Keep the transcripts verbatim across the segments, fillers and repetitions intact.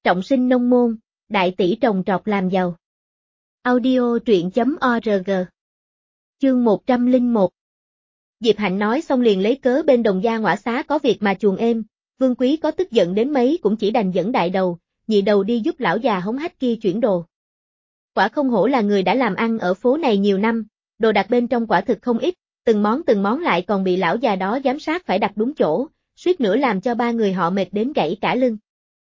trọng sinh nông môn, đại tỷ trồng trọt làm giàu. Audio truyện chấm org. Chương một trăm lẻ một. Diệp Hạnh nói xong liền lấy cớ bên Đồng Gia Ngõa Xá có việc mà chuồn êm, Vương Quý có tức giận đến mấy cũng chỉ đành dẫn đại đầu, nhị đầu đi giúp lão già hống hách kia chuyển đồ. Quả không hổ là người đã làm ăn ở phố này nhiều năm, đồ đặt bên trong quả thực không ít, từng món từng món lại còn bị lão già đó giám sát phải đặt đúng chỗ, suýt nữa làm cho ba người họ mệt đến gãy cả lưng.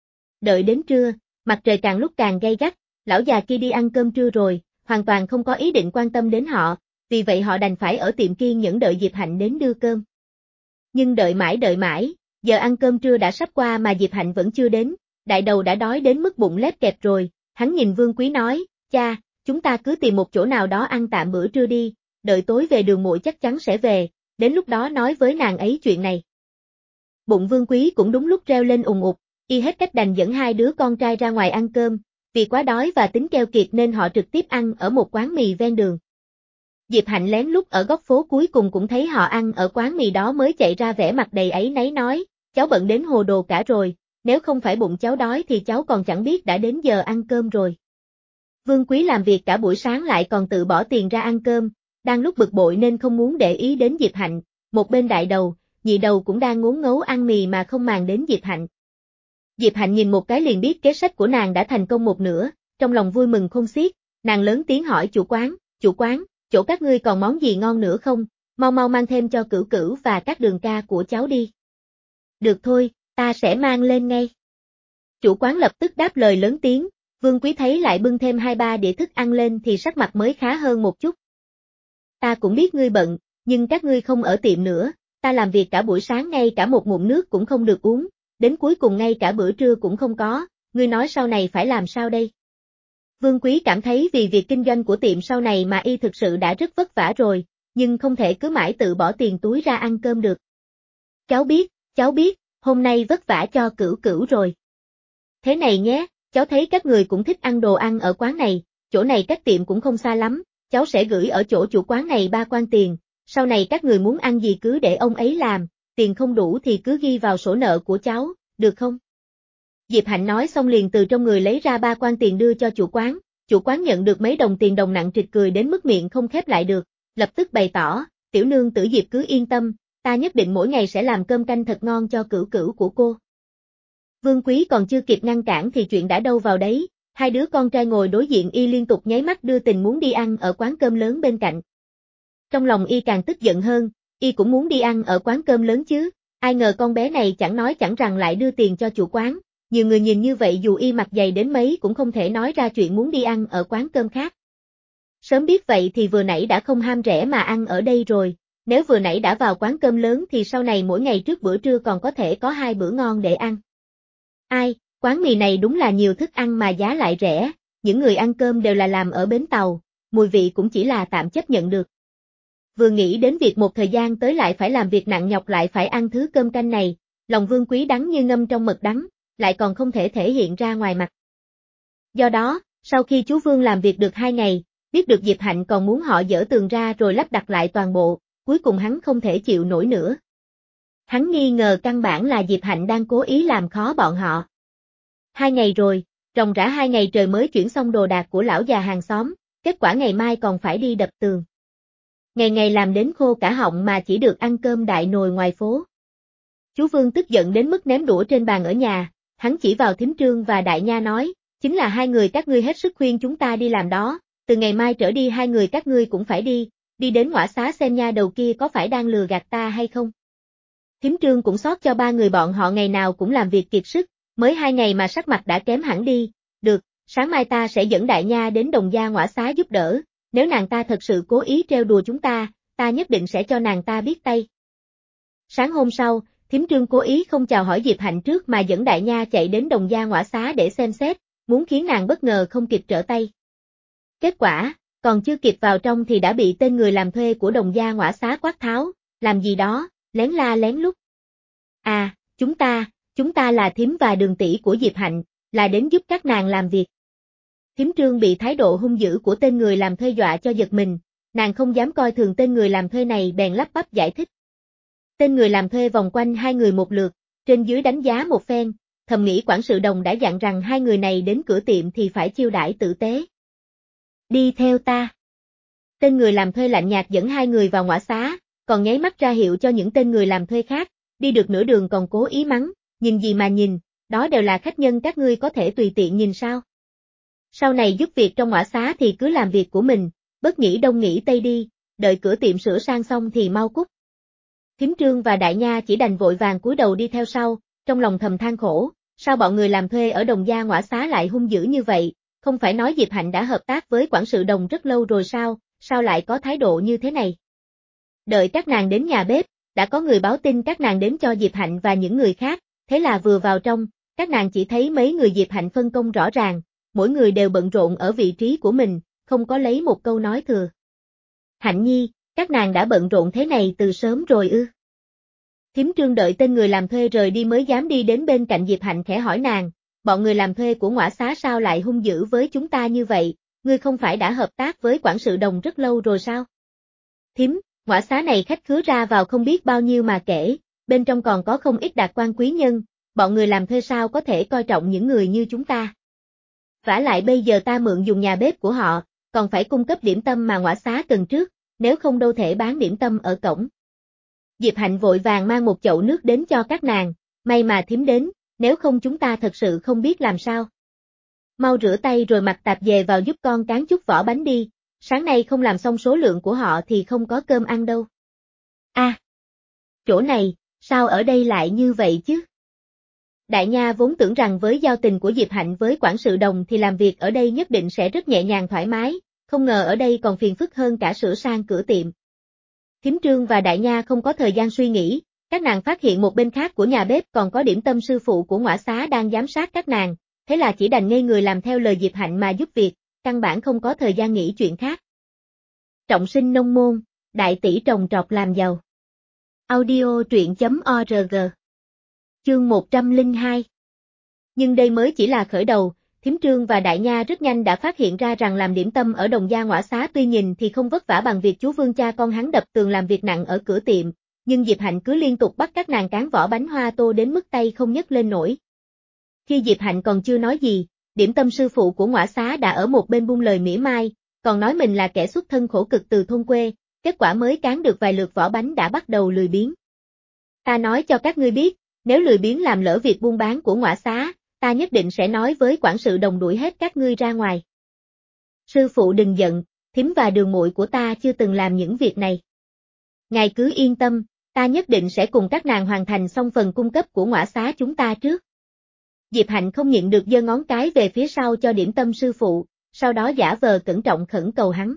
Đợi đến trưa, mặt trời càng lúc càng gay gắt, lão già kia đi ăn cơm trưa rồi, hoàn toàn không có ý định quan tâm đến họ, vì vậy họ đành phải ở tiệm kiên nhẫn đợi Diệp Hạnh đến đưa cơm. Nhưng đợi mãi đợi mãi, giờ ăn cơm trưa đã sắp qua mà Diệp Hạnh vẫn chưa đến, đại đầu đã đói đến mức bụng lép kẹp rồi, hắn nhìn Vương Quý nói, cha, chúng ta cứ tìm một chỗ nào đó ăn tạm bữa trưa đi, đợi tối về Đường muội chắc chắn sẽ về, đến lúc đó nói với nàng ấy chuyện này. Bụng Vương Quý cũng đúng lúc reo lên ùng ục, y hết cách đành dẫn hai đứa con trai ra ngoài ăn cơm, vì quá đói và tính keo kiệt nên họ trực tiếp ăn ở một quán mì ven đường. Diệp Hạnh lén lút ở góc phố cuối cùng cũng thấy họ ăn ở quán mì đó mới chạy ra vẻ mặt đầy áy náy nói, cháu bận đến hồ đồ cả rồi, nếu không phải bụng cháu đói thì cháu còn chẳng biết đã đến giờ ăn cơm rồi. Vương Quý làm việc cả buổi sáng lại còn tự bỏ tiền ra ăn cơm, đang lúc bực bội nên không muốn để ý đến Diệp Hạnh, một bên đại đầu, nhị đầu cũng đang ngốn ngấu ăn mì mà không màng đến Diệp Hạnh. Diệp Hạnh nhìn một cái liền biết kế sách của nàng đã thành công một nửa, trong lòng vui mừng khôn xiết, nàng lớn tiếng hỏi chủ quán, chủ quán, chỗ các ngươi còn món gì ngon nữa không, mau mau mang thêm cho Cửu Cửu và các đường ca của cháu đi. Được thôi, ta sẽ mang lên ngay. Chủ quán lập tức đáp lời lớn tiếng, Vương Quý thấy lại bưng thêm hai ba đĩa thức ăn lên thì sắc mặt mới khá hơn một chút. Ta cũng biết ngươi bận, nhưng các ngươi không ở tiệm nữa, ta làm việc cả buổi sáng ngay cả một ngụm nước cũng không được uống, đến cuối cùng ngay cả bữa trưa cũng không có, ngươi nói sau này phải làm sao đây? Vương Quý cảm thấy vì việc kinh doanh của tiệm sau này mà y thực sự đã rất vất vả rồi, nhưng không thể cứ mãi tự bỏ tiền túi ra ăn cơm được. Cháu biết, cháu biết, hôm nay vất vả cho Cửu Cửu rồi. Thế này nhé, cháu thấy các người cũng thích ăn đồ ăn ở quán này, chỗ này cách tiệm cũng không xa lắm, cháu sẽ gửi ở chỗ chủ quán này ba quan tiền, sau này các người muốn ăn gì cứ để ông ấy làm, tiền không đủ thì cứ ghi vào sổ nợ của cháu, được không? Diệp Hạnh nói xong liền từ trong người lấy ra ba quan tiền đưa cho chủ quán, chủ quán nhận được mấy đồng tiền đồng nặng trịch cười đến mức miệng không khép lại được, lập tức bày tỏ, tiểu nương tử Diệp cứ yên tâm, ta nhất định mỗi ngày sẽ làm cơm canh thật ngon cho Cửu Cửu của cô. Vương Quý còn chưa kịp ngăn cản thì chuyện đã đâu vào đấy, hai đứa con trai ngồi đối diện y liên tục nháy mắt đưa tình muốn đi ăn ở quán cơm lớn bên cạnh. Trong lòng y càng tức giận hơn, y cũng muốn đi ăn ở quán cơm lớn chứ, ai ngờ con bé này chẳng nói chẳng rằng lại đưa tiền cho chủ quán, nhiều người nhìn như vậy dù y mặt dày đến mấy cũng không thể nói ra chuyện muốn đi ăn ở quán cơm khác. Sớm biết vậy thì vừa nãy đã không ham rẻ mà ăn ở đây rồi, nếu vừa nãy đã vào quán cơm lớn thì sau này mỗi ngày trước bữa trưa còn có thể có hai bữa ngon để ăn. Ai, quán mì này đúng là nhiều thức ăn mà giá lại rẻ, những người ăn cơm đều là làm ở bến tàu, mùi vị cũng chỉ là tạm chấp nhận được. Vừa nghĩ đến việc một thời gian tới lại phải làm việc nặng nhọc lại phải ăn thứ cơm canh này, lòng Vương Quý đắng như ngâm trong mật đắng, lại còn không thể thể hiện ra ngoài mặt. Do đó, sau khi chú Vương làm việc được hai ngày, biết được Diệp Hạnh còn muốn họ dỡ tường ra rồi lắp đặt lại toàn bộ, cuối cùng hắn không thể chịu nổi nữa. Hắn nghi ngờ căn bản là Diệp Hạnh đang cố ý làm khó bọn họ. Hai ngày rồi, ròng rã hai ngày trời mới chuyển xong đồ đạc của lão già hàng xóm, kết quả ngày mai còn phải đi đập tường. Ngày ngày làm đến khô cả họng mà chỉ được ăn cơm đại nồi ngoài phố. Chú Vương tức giận đến mức ném đũa trên bàn ở nhà, hắn chỉ vào Thím Trương và Đại Nha nói, chính là hai người các ngươi hết sức khuyên chúng ta đi làm đó, từ ngày mai trở đi hai người các ngươi cũng phải đi, đi đến Ngõa Xá xem nha đầu kia có phải đang lừa gạt ta hay không. Thím Trương cũng xót cho ba người bọn họ ngày nào cũng làm việc kiệt sức, mới hai ngày mà sắc mặt đã kém hẳn đi, được, sáng mai ta sẽ dẫn Đại Nha đến Đồng Gia Ngõa Xá giúp đỡ, nếu nàng ta thật sự cố ý trêu đùa chúng ta, ta nhất định sẽ cho nàng ta biết tay. Sáng hôm sau, Thím Trương cố ý không chào hỏi Diệp Hạnh trước mà dẫn Đại Nha chạy đến Đồng Gia Ngõa Xá để xem xét, muốn khiến nàng bất ngờ không kịp trở tay. Kết quả, còn chưa kịp vào trong thì đã bị tên người làm thuê của Đồng Gia Ngõa Xá quát tháo, làm gì đó, lén la lén lút. À, chúng ta, chúng ta là Thím và Đường tỷ của Diệp Hạnh, là đến giúp các nàng làm việc. Thím Trương bị thái độ hung dữ của tên người làm thuê dọa cho giật mình, nàng không dám coi thường tên người làm thuê này bèn lắp bắp giải thích. Tên người làm thuê vòng quanh hai người một lượt, trên dưới đánh giá một phen, thầm nghĩ quản sự Đồng đã dặn rằng hai người này đến cửa tiệm thì phải chiêu đãi tử tế. Đi theo ta. Tên người làm thuê lạnh nhạt dẫn hai người vào ngõ xá, còn nháy mắt ra hiệu cho những tên người làm thuê khác, đi được nửa đường còn cố ý mắng, nhìn gì mà nhìn, đó đều là khách nhân các ngươi có thể tùy tiện nhìn sao. Sau này giúp việc trong ngõ xá thì cứ làm việc của mình, bất nghĩ đông nghĩ tây đi, đợi cửa tiệm sửa sang xong thì mau cút. Thím Trương và Đại Nha chỉ đành vội vàng cúi đầu đi theo sau, trong lòng thầm than khổ, sao bọn người làm thuê ở Đồng Gia ngõ xá lại hung dữ như vậy, không phải nói Diệp Hạnh đã hợp tác với quản sự Đồng rất lâu rồi sao, sao lại có thái độ như thế này. Đợi các nàng đến nhà bếp, đã có người báo tin các nàng đến cho Diệp Hạnh và những người khác, thế là vừa vào trong, các nàng chỉ thấy mấy người Diệp Hạnh phân công rõ ràng, mỗi người đều bận rộn ở vị trí của mình, không có lấy một câu nói thừa. Hạnh Nhi, các nàng đã bận rộn thế này từ sớm rồi ư? Thím Trương đợi tên người làm thuê rời đi mới dám đi đến bên cạnh Diệp Hạnh khẽ hỏi nàng, bọn người làm thuê của ngõ xá sao lại hung dữ với chúng ta như vậy, ngươi không phải đã hợp tác với quản sự Đồng rất lâu rồi sao? Thím, ngõ xá này khách khứa ra vào không biết bao nhiêu mà kể, bên trong còn có không ít đạt quan quý nhân, bọn người làm thuê sao có thể coi trọng những người như chúng ta. Vả lại bây giờ ta mượn dùng nhà bếp của họ, còn phải cung cấp điểm tâm mà ngõ xá cần trước, nếu không đâu thể bán điểm tâm ở cổng. Diệp Hạnh vội vàng mang một chậu nước đến cho các nàng, may mà thím đến, nếu không chúng ta thật sự không biết làm sao. Mau rửa tay rồi mặc tạp dề vào giúp con cán chút vỏ bánh đi, sáng nay không làm xong số lượng của họ thì không có cơm ăn đâu. A, à, chỗ này, sao ở đây lại như vậy chứ? Đại Nha vốn tưởng rằng với giao tình của Diệp Hạnh với quản sự Đồng thì làm việc ở đây nhất định sẽ rất nhẹ nhàng thoải mái, không ngờ ở đây còn phiền phức hơn cả sửa sang cửa tiệm. Thím Trương và Đại Nha không có thời gian suy nghĩ, các nàng phát hiện một bên khác của nhà bếp còn có điểm tâm sư phụ của ngõ xá đang giám sát các nàng, thế là chỉ đành ngây người làm theo lời Diệp Hạnh mà giúp việc, căn bản không có thời gian nghĩ chuyện khác. Trọng sinh nông môn, đại tỷ trồng trọt làm giàu. Audio truyện chấm org. Chương một trăm lẻ hai. Nhưng đây mới chỉ là khởi đầu, Thím Trương và Đại Nha rất nhanh đã phát hiện ra rằng làm điểm tâm ở Đồng Gia ngõ xá tuy nhìn thì không vất vả bằng việc chú Vương cha con hắn đập tường làm việc nặng ở cửa tiệm, nhưng Diệp Hạnh cứ liên tục bắt các nàng cán vỏ bánh hoa tô đến mức tay không nhấc lên nổi. Khi Diệp Hạnh còn chưa nói gì, điểm tâm sư phụ của ngõ xá đã ở một bên buông lời mỉa mai, còn nói mình là kẻ xuất thân khổ cực từ thôn quê, kết quả mới cán được vài lượt vỏ bánh đã bắt đầu lười biếng. Ta nói cho các ngươi biết, nếu lười biếng làm lỡ việc buôn bán của ngõ xá, ta nhất định sẽ nói với quản sự Đồng đuổi hết các ngươi ra ngoài. Sư phụ đừng giận, thím và đường muội của ta chưa từng làm những việc này. Ngài cứ yên tâm, ta nhất định sẽ cùng các nàng hoàn thành xong phần cung cấp của ngõ xá chúng ta trước. Diệp Hạnh không nhịn được giơ ngón cái về phía sau cho điểm tâm sư phụ, sau đó giả vờ cẩn trọng khẩn cầu hắn.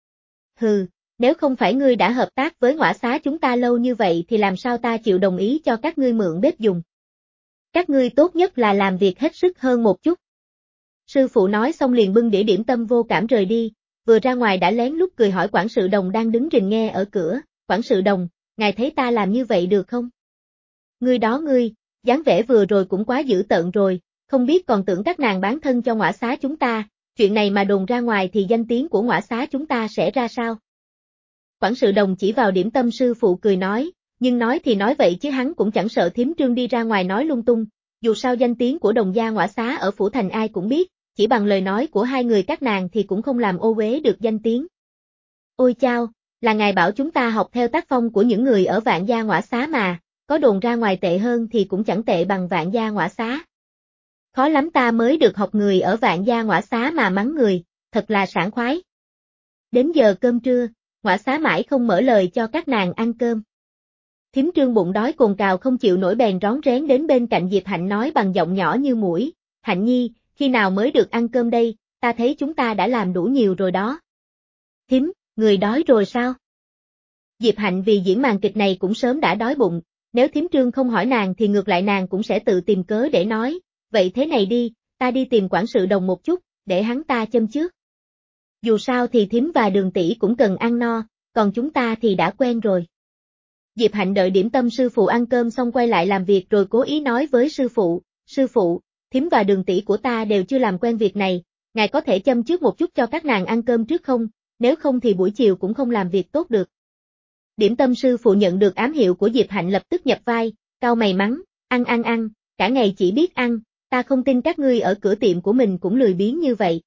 Hừ, nếu không phải ngươi đã hợp tác với ngõ xá chúng ta lâu như vậy thì làm sao ta chịu đồng ý cho các ngươi mượn bếp dùng. Các ngươi tốt nhất là làm việc hết sức hơn một chút. Sư phụ nói xong liền bưng đĩa điểm tâm vô cảm rời đi, vừa ra ngoài đã lén lút cười hỏi quản sự Đồng đang đứng rình nghe ở cửa, quản sự Đồng, ngài thấy ta làm như vậy được không? Ngươi đó ngươi, dáng vẻ vừa rồi cũng quá dữ tợn rồi, không biết còn tưởng các nàng bán thân cho ngõ xá chúng ta, chuyện này mà đồn ra ngoài thì danh tiếng của ngõ xá chúng ta sẽ ra sao? Quản sự Đồng chỉ vào điểm tâm sư phụ cười nói, nhưng nói thì nói vậy chứ hắn cũng chẳng sợ Thím Trương đi ra ngoài nói lung tung, dù sao danh tiếng của Đồng Gia ngõ xá ở phủ thành ai cũng biết, chỉ bằng lời nói của hai người các nàng thì cũng không làm ô uế được danh tiếng. Ôi chao, là ngài bảo chúng ta học theo tác phong của những người ở Vạn Gia ngõ xá mà, có đồn ra ngoài tệ hơn thì cũng chẳng tệ bằng Vạn Gia ngõ xá. Khó lắm ta mới được học người ở Vạn Gia ngõ xá mà mắng người, thật là sảng khoái. Đến giờ cơm trưa, ngõ xá mãi không mở lời cho các nàng ăn cơm. Thím Trương bụng đói cồn cào không chịu nổi bèn rón rén đến bên cạnh Diệp Hạnh nói bằng giọng nhỏ như muỗi, Hạnh Nhi, khi nào mới được ăn cơm đây, ta thấy chúng ta đã làm đủ nhiều rồi đó. Thím, người đói rồi sao? Diệp Hạnh vì diễn màn kịch này cũng sớm đã đói bụng, nếu Thím Trương không hỏi nàng thì ngược lại nàng cũng sẽ tự tìm cớ để nói, vậy thế này đi, ta đi tìm quản sự Đồng một chút, để hắn ta châm trước. Dù sao thì thím và Đường tỷ cũng cần ăn no, còn chúng ta thì đã quen rồi. Diệp Hạnh đợi điểm tâm sư phụ ăn cơm xong quay lại làm việc rồi cố ý nói với sư phụ, sư phụ, thím và Đường tỷ của ta đều chưa làm quen việc này, ngài có thể châm trước một chút cho các nàng ăn cơm trước không, nếu không thì buổi chiều cũng không làm việc tốt được. Điểm tâm sư phụ nhận được ám hiệu của Diệp Hạnh lập tức nhập vai, cau mày mắng, ăn ăn ăn, cả ngày chỉ biết ăn, ta không tin các ngươi ở cửa tiệm của mình cũng lười biếng như vậy.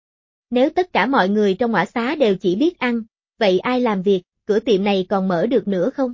Nếu tất cả mọi người trong ngõ xá đều chỉ biết ăn, vậy ai làm việc, cửa tiệm này còn mở được nữa không?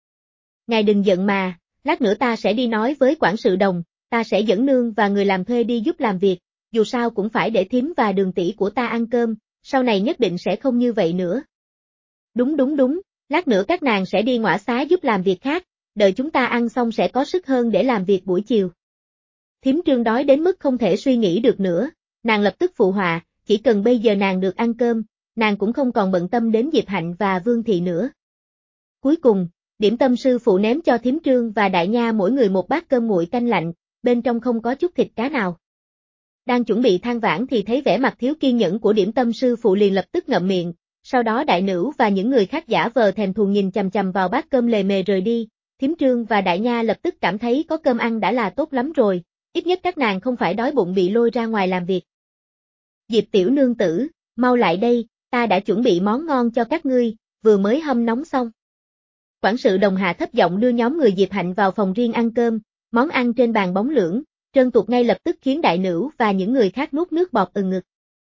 Ngài đừng giận mà, lát nữa ta sẽ đi nói với quản sự Đồng, ta sẽ dẫn nương và người làm thuê đi giúp làm việc, dù sao cũng phải để thím và Đường tỷ của ta ăn cơm, sau này nhất định sẽ không như vậy nữa. Đúng đúng đúng, lát nữa các nàng sẽ đi ngõ xá giúp làm việc khác, đợi chúng ta ăn xong sẽ có sức hơn để làm việc buổi chiều. Thím Trương đói đến mức không thể suy nghĩ được nữa, nàng lập tức phụ họa, chỉ cần bây giờ nàng được ăn cơm, nàng cũng không còn bận tâm đến Diệp Hạnh và Vương Thị nữa. Cuối cùng, điểm tâm sư phụ ném cho thím Trương và Đại Nha mỗi người một bát cơm nguội canh lạnh, bên trong không có chút thịt cá nào. Đang chuẩn bị than vãn thì thấy vẻ mặt thiếu kiên nhẫn của điểm tâm sư phụ liền lập tức ngậm miệng, sau đó Đại Nữ và những người khác giả vờ thèm thuồng nhìn chằm chằm vào bát cơm lề mề rời đi, thím Trương và Đại Nha lập tức cảm thấy có cơm ăn đã là tốt lắm rồi, ít nhất các nàng không phải đói bụng bị lôi ra ngoài làm việc. Diệp tiểu nương tử, mau lại đây, ta đã chuẩn bị món ngon cho các ngươi, vừa mới hâm nóng xong. Quản sự Đồng hạ thấp giọng đưa nhóm người Diệp Hạnh vào phòng riêng ăn cơm, món ăn trên bàn bóng lưỡng, trơn tuột ngay lập tức khiến Đại Nữ và những người khác nuốt nước bọt ừng ngực.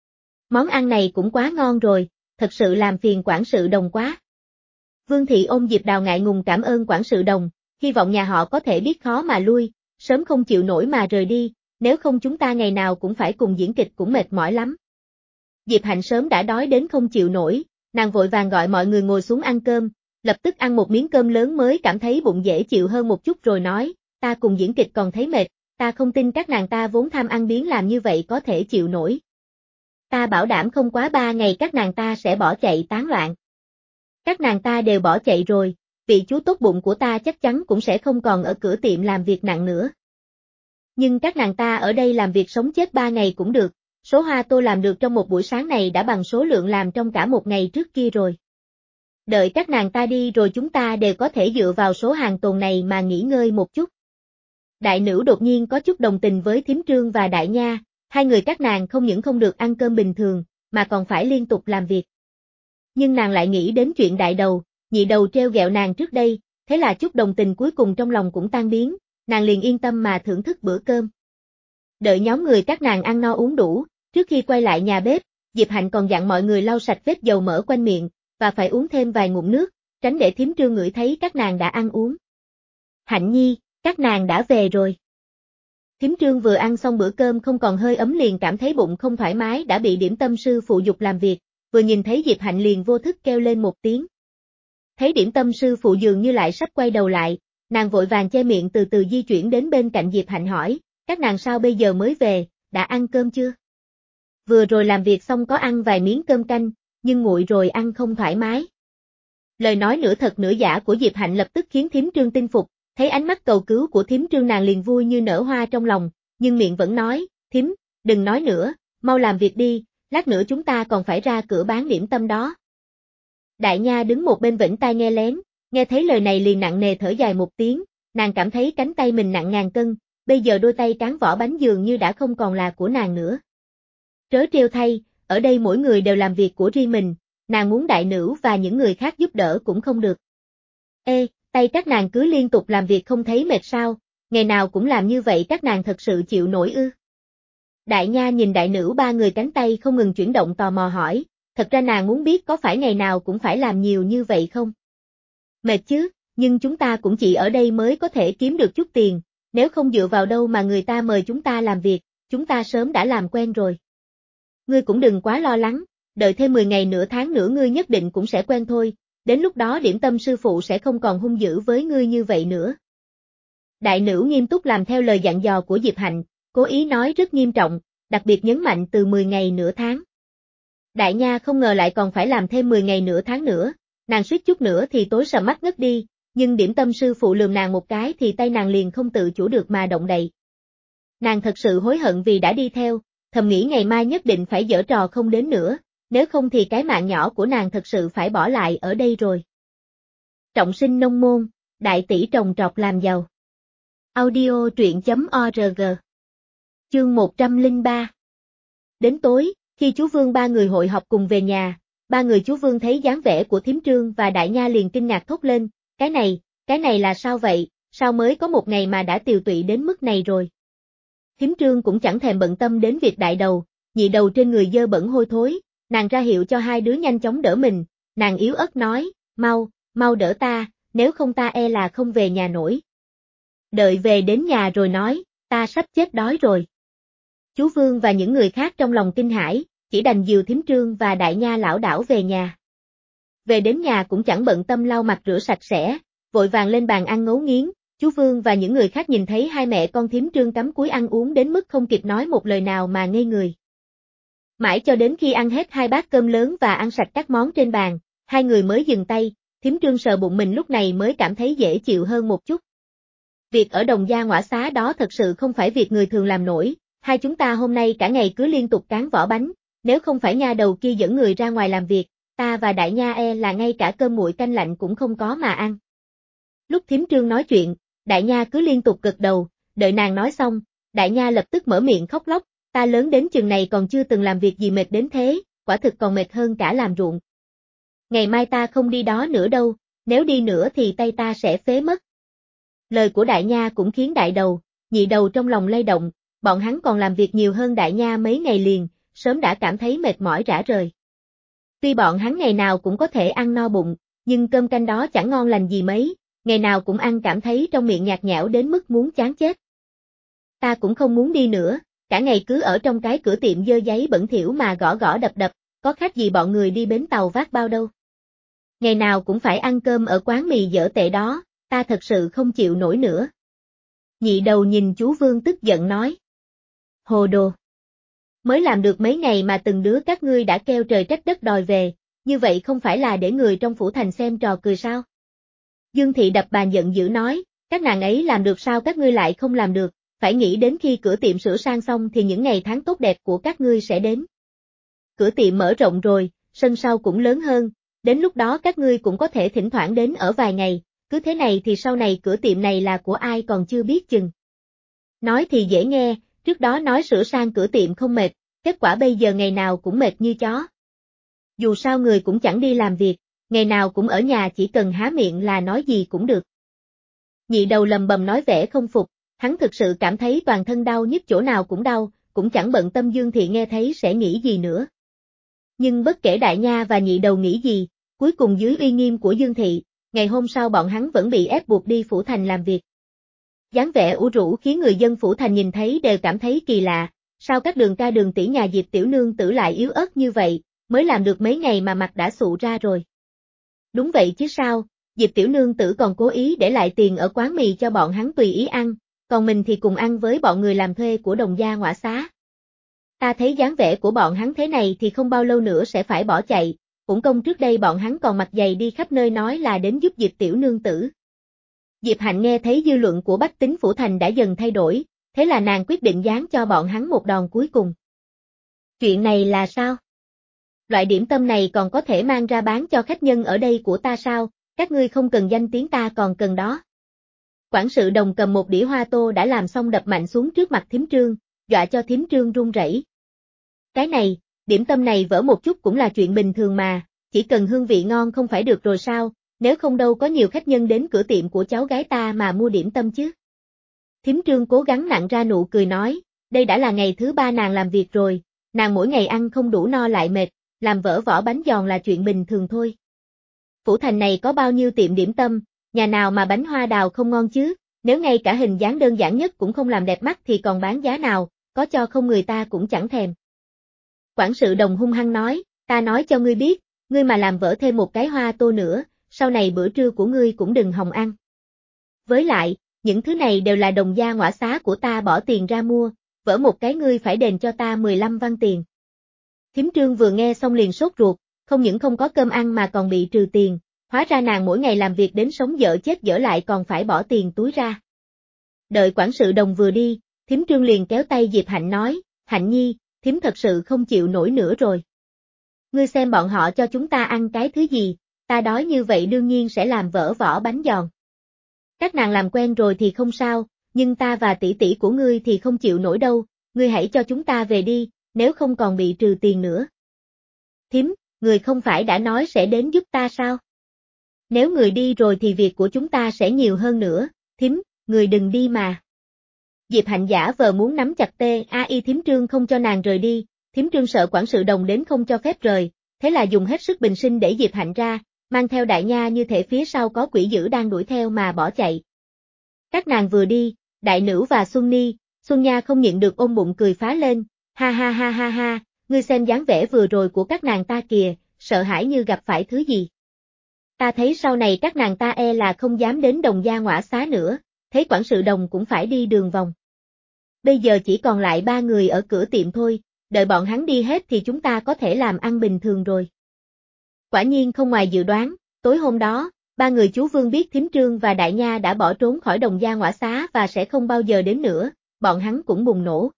Món ăn này cũng quá ngon rồi, thật sự làm phiền quản sự Đồng quá. Vương Thị ôm Diệp Đào ngại ngùng cảm ơn quản sự Đồng, hy vọng nhà họ có thể biết khó mà lui, sớm không chịu nổi mà rời đi, nếu không chúng ta ngày nào cũng phải cùng diễn kịch cũng mệt mỏi lắm. Diệp Hạnh sớm đã đói đến không chịu nổi, nàng vội vàng gọi mọi người ngồi xuống ăn cơm, lập tức ăn một miếng cơm lớn mới cảm thấy bụng dễ chịu hơn một chút rồi nói, ta cùng diễn kịch còn thấy mệt, ta không tin các nàng ta vốn tham ăn biếng làm như vậy có thể chịu nổi. Ta bảo đảm không quá ba ngày các nàng ta sẽ bỏ chạy tán loạn. Các nàng ta đều bỏ chạy rồi, vị chú tốt bụng của ta chắc chắn cũng sẽ không còn ở cửa tiệm làm việc nặng nữa. Nhưng các nàng ta ở đây làm việc sống chết ba ngày cũng được, số hoa tô làm được trong một buổi sáng này đã bằng số lượng làm trong cả một ngày trước kia rồi. Đợi các nàng ta đi rồi chúng ta đều có thể dựa vào số hàng tồn này mà nghỉ ngơi một chút. Đại Nữ đột nhiên có chút đồng tình với thím Trương và Đại Nha, hai người các nàng không những không được ăn cơm bình thường, mà còn phải liên tục làm việc. Nhưng nàng lại nghĩ đến chuyện đại đầu, nhị đầu treo gẹo nàng trước đây, thế là chút đồng tình cuối cùng trong lòng cũng tan biến, nàng liền yên tâm mà thưởng thức bữa cơm. Đợi nhóm người các nàng ăn no uống đủ, trước khi quay lại nhà bếp, Diệp Hạnh còn dặn mọi người lau sạch vết dầu mỡ quanh miệng, và phải uống thêm vài ngụm nước, tránh để thím Trương ngửi thấy các nàng đã ăn uống. Hạnh nhi, các nàng đã về rồi. Thím Trương vừa ăn xong bữa cơm không còn hơi ấm liền cảm thấy bụng không thoải mái đã bị điểm tâm sư phụ dục làm việc, vừa nhìn thấy Diệp Hạnh liền vô thức kêu lên một tiếng. Thấy điểm tâm sư phụ dường như lại sắp quay đầu lại, nàng vội vàng che miệng từ từ di chuyển đến bên cạnh Diệp Hạnh hỏi, các nàng sao bây giờ mới về, đã ăn cơm chưa? Vừa rồi làm việc xong có ăn vài miếng cơm canh, nhưng nguội rồi ăn không thoải mái. Lời nói nửa thật nửa giả của Diệp Hạnh lập tức khiến thím Trương tin phục, thấy ánh mắt cầu cứu của thím Trương nàng liền vui như nở hoa trong lòng, nhưng miệng vẫn nói, thím, đừng nói nữa, mau làm việc đi, lát nữa chúng ta còn phải ra cửa bán điểm tâm đó. Đại Nha đứng một bên vĩnh tai nghe lén, nghe thấy lời này liền nặng nề thở dài một tiếng, nàng cảm thấy cánh tay mình nặng ngàn cân, bây giờ đôi tay tráng vỏ bánh dường như đã không còn là của nàng nữa. Trớ trêu thay, ở đây mỗi người đều làm việc của riêng mình, nàng muốn Đại Nữ và những người khác giúp đỡ cũng không được. Ê, tay các nàng cứ liên tục làm việc không thấy mệt sao, ngày nào cũng làm như vậy các nàng thật sự chịu nổi ư? Đại Nha nhìn Đại Nữ ba người cánh tay không ngừng chuyển động tò mò hỏi, thật ra nàng muốn biết có phải ngày nào cũng phải làm nhiều như vậy không? Mệt chứ, nhưng chúng ta cũng chỉ ở đây mới có thể kiếm được chút tiền, nếu không dựa vào đâu mà người ta mời chúng ta làm việc, chúng ta sớm đã làm quen rồi. Ngươi cũng đừng quá lo lắng, đợi thêm mười ngày nửa tháng nữa ngươi nhất định cũng sẽ quen thôi, đến lúc đó điểm tâm sư phụ sẽ không còn hung dữ với ngươi như vậy nữa. Đại Nữ nghiêm túc làm theo lời dặn dò của Diệp Hạnh, cố ý nói rất nghiêm trọng, đặc biệt nhấn mạnh từ mười ngày nửa tháng. Đại Nha không ngờ lại còn phải làm thêm mười ngày nửa tháng nữa, nàng suýt chút nữa thì tối sầm mắt ngất đi, nhưng điểm tâm sư phụ lườm nàng một cái thì tay nàng liền không tự chủ được mà động đậy. Nàng thật sự hối hận vì đã đi theo, thầm nghĩ ngày mai nhất định phải giở trò không đến nữa, nếu không thì cái mạng nhỏ của nàng thật sự phải bỏ lại ở đây rồi. Trọng sinh nông môn, đại tỷ trồng trọt làm giàu. Audio truyện chấm org. Chương một trăm lẻ ba. Đến tối, khi chú Vương ba người hội họp cùng về nhà, ba người chú Vương thấy dáng vẻ của thím Trương và Đại Nha liền kinh ngạc thốt lên, cái này, cái này là sao vậy, sao mới có một ngày mà đã tiều tụy đến mức này rồi? Thím Trương cũng chẳng thèm bận tâm đến việc đại đầu, nhị đầu trên người dơ bẩn hôi thối, nàng ra hiệu cho hai đứa nhanh chóng đỡ mình, nàng yếu ớt nói, mau, mau đỡ ta, nếu không ta e là không về nhà nổi. Đợi về đến nhà rồi nói, ta sắp chết đói rồi. Chú Vương và những người khác trong lòng kinh hãi, chỉ đành dìu Thím Trương và Đại Nha lảo đảo về nhà. Về đến nhà cũng chẳng bận tâm lau mặt rửa sạch sẽ, vội vàng lên bàn ăn ngấu nghiến, chú Vương và những người khác nhìn thấy hai mẹ con Thím Trương cắm cúi ăn uống đến mức không kịp nói một lời nào mà ngây người. Mãi cho đến khi ăn hết hai bát cơm lớn và ăn sạch các món trên bàn, hai người mới dừng tay, Thím Trương sờ bụng mình lúc này mới cảm thấy dễ chịu hơn một chút. Việc ở Đồng Gia Ngõa Xá đó thật sự không phải việc người thường làm nổi, hai chúng ta hôm nay cả ngày cứ liên tục cán vỏ bánh, nếu không phải nha đầu kia dẫn người ra ngoài làm việc, ta và Đại Nha e là ngay cả cơm nguội canh lạnh cũng không có mà ăn. Lúc Thím Trương nói chuyện, Đại Nha cứ liên tục gật đầu, đợi nàng nói xong, Đại Nha lập tức mở miệng khóc lóc, ta lớn đến chừng này còn chưa từng làm việc gì mệt đến thế, quả thực còn mệt hơn cả làm ruộng. Ngày mai ta không đi đó nữa đâu, nếu đi nữa thì tay ta sẽ phế mất. Lời của Đại Nha cũng khiến đại đầu, nhị đầu trong lòng lay động, bọn hắn còn làm việc nhiều hơn Đại Nha mấy ngày liền, sớm đã cảm thấy mệt mỏi rã rời. Tuy bọn hắn ngày nào cũng có thể ăn no bụng, nhưng cơm canh đó chẳng ngon lành gì mấy, ngày nào cũng ăn cảm thấy trong miệng nhạt nhẽo đến mức muốn chán chết. Ta cũng không muốn đi nữa, cả ngày cứ ở trong cái cửa tiệm dơ giấy bẩn thỉu mà gõ gõ đập đập, có khác gì bọn người đi bến tàu vác bao đâu. Ngày nào cũng phải ăn cơm ở quán mì dở tệ đó, ta thật sự không chịu nổi nữa. Nhị đầu nhìn chú Vương tức giận nói. Hồ đồ. Mới làm được mấy ngày mà từng đứa các ngươi đã kêu trời trách đất đòi về, như vậy không phải là để người trong phủ thành xem trò cười sao? Dương Thị đập bàn giận dữ nói, các nàng ấy làm được sao các ngươi lại không làm được, phải nghĩ đến khi cửa tiệm sửa sang xong thì những ngày tháng tốt đẹp của các ngươi sẽ đến. Cửa tiệm mở rộng rồi, sân sau cũng lớn hơn, đến lúc đó các ngươi cũng có thể thỉnh thoảng đến ở vài ngày, cứ thế này thì sau này cửa tiệm này là của ai còn chưa biết chừng. Nói thì dễ nghe, trước đó nói sửa sang cửa tiệm không mệt, kết quả bây giờ ngày nào cũng mệt như chó. Dù sao người cũng chẳng đi làm việc, ngày nào cũng ở nhà chỉ cần há miệng là nói gì cũng được. Nhị đầu lầm bầm nói vẻ không phục, hắn thực sự cảm thấy toàn thân đau nhức chỗ nào cũng đau, cũng chẳng bận tâm Dương Thị nghe thấy sẽ nghĩ gì nữa. Nhưng bất kể Đại Nha và nhị đầu nghĩ gì, cuối cùng dưới uy nghiêm của Dương Thị, ngày hôm sau bọn hắn vẫn bị ép buộc đi phủ thành làm việc. Dáng vẻ ủ rũ khiến người dân phủ thành nhìn thấy đều cảm thấy kỳ lạ, sao các đường ca đường tỷ nhà Diệp tiểu nương tử lại yếu ớt như vậy, mới làm được mấy ngày mà mặt đã sụ ra rồi. Đúng vậy chứ sao, Diệp tiểu nương tử còn cố ý để lại tiền ở quán mì cho bọn hắn tùy ý ăn, còn mình thì cùng ăn với bọn người làm thuê của Đồng Gia Ngõa Xá. Ta thấy dáng vẻ của bọn hắn thế này thì không bao lâu nữa sẽ phải bỏ chạy, uổng công trước đây bọn hắn còn mặt dày đi khắp nơi nói là đến giúp Diệp tiểu nương tử. Diệp Hạnh nghe thấy dư luận của bách tính phủ thành đã dần thay đổi, thế là nàng quyết định giáng cho bọn hắn một đòn cuối cùng. Chuyện này là sao? Loại điểm tâm này còn có thể mang ra bán cho khách nhân ở đây của ta sao, các ngươi không cần danh tiếng ta còn cần đó. Quản sự Đồng cầm một đĩa hoa tô đã làm xong đập mạnh xuống trước mặt Thím Trương, dọa cho Thím Trương run rẩy. Cái này, điểm tâm này vỡ một chút cũng là chuyện bình thường mà, chỉ cần hương vị ngon không phải được rồi sao, nếu không đâu có nhiều khách nhân đến cửa tiệm của cháu gái ta mà mua điểm tâm chứ. Thím Trương cố gắng nặn ra nụ cười nói, đây đã là ngày thứ ba nàng làm việc rồi, nàng mỗi ngày ăn không đủ no lại mệt, làm vỡ vỏ bánh giòn là chuyện bình thường thôi. Phủ thành này có bao nhiêu tiệm điểm tâm, nhà nào mà bánh hoa đào không ngon chứ, nếu ngay cả hình dáng đơn giản nhất cũng không làm đẹp mắt thì còn bán giá nào, có cho không người ta cũng chẳng thèm. Quản sự Đồng hung hăng nói, ta nói cho ngươi biết, ngươi mà làm vỡ thêm một cái hoa tô nữa, sau này bữa trưa của ngươi cũng đừng hòng ăn. Với lại, những thứ này đều là Đồng Gia Ngõa Xá của ta bỏ tiền ra mua, vỡ một cái ngươi phải đền cho ta mười lăm văn tiền. Thím Trương vừa nghe xong liền sốt ruột, không những không có cơm ăn mà còn bị trừ tiền, hóa ra nàng mỗi ngày làm việc đến sống dở chết dở lại còn phải bỏ tiền túi ra. Đợi quản sự Đồng vừa đi, Thím Trương liền kéo tay Diệp Hạnh nói, Hạnh nhi, thím thật sự không chịu nổi nữa rồi. Ngươi xem bọn họ cho chúng ta ăn cái thứ gì, ta đói như vậy đương nhiên sẽ làm vỡ vỏ bánh giòn. Các nàng làm quen rồi thì không sao, nhưng ta và tỷ tỷ của ngươi thì không chịu nổi đâu, ngươi hãy cho chúng ta về đi, nếu không còn bị trừ tiền nữa. Thím, người không phải đã nói sẽ đến giúp ta sao? Nếu người đi rồi thì việc của chúng ta sẽ nhiều hơn nữa, thím, người đừng đi mà. Diệp Hạnh giả vờ muốn nắm chặt tê a i Thiếm Trương không cho nàng rời đi, Thiếm Trương sợ quản sự đồng đến không cho phép rời, thế là dùng hết sức bình sinh để Diệp Hạnh ra, mang theo đại nha như thể phía sau có quỷ dữ đang đuổi theo mà bỏ chạy. Các nàng vừa đi, đại nữ và Xuân Ni, Xuân Nha không nhịn được ôm bụng cười phá lên, ha ha ha ha ha, ngươi xem dáng vẻ vừa rồi của các nàng ta kìa, sợ hãi như gặp phải thứ gì. Ta thấy sau này các nàng ta e là không dám đến Đồng Gia Ngõa Xá nữa, thấy quản sự đồng cũng phải đi đường vòng. Bây giờ chỉ còn lại ba người ở cửa tiệm thôi, đợi bọn hắn đi hết thì chúng ta có thể làm ăn bình thường rồi. Quả nhiên không ngoài dự đoán, tối hôm đó, ba người chú Vương biết Thiếm Trương và Đại Nha đã bỏ trốn khỏi Đồng Gia Ngõa Xá và sẽ không bao giờ đến nữa, bọn hắn cũng bùng nổ.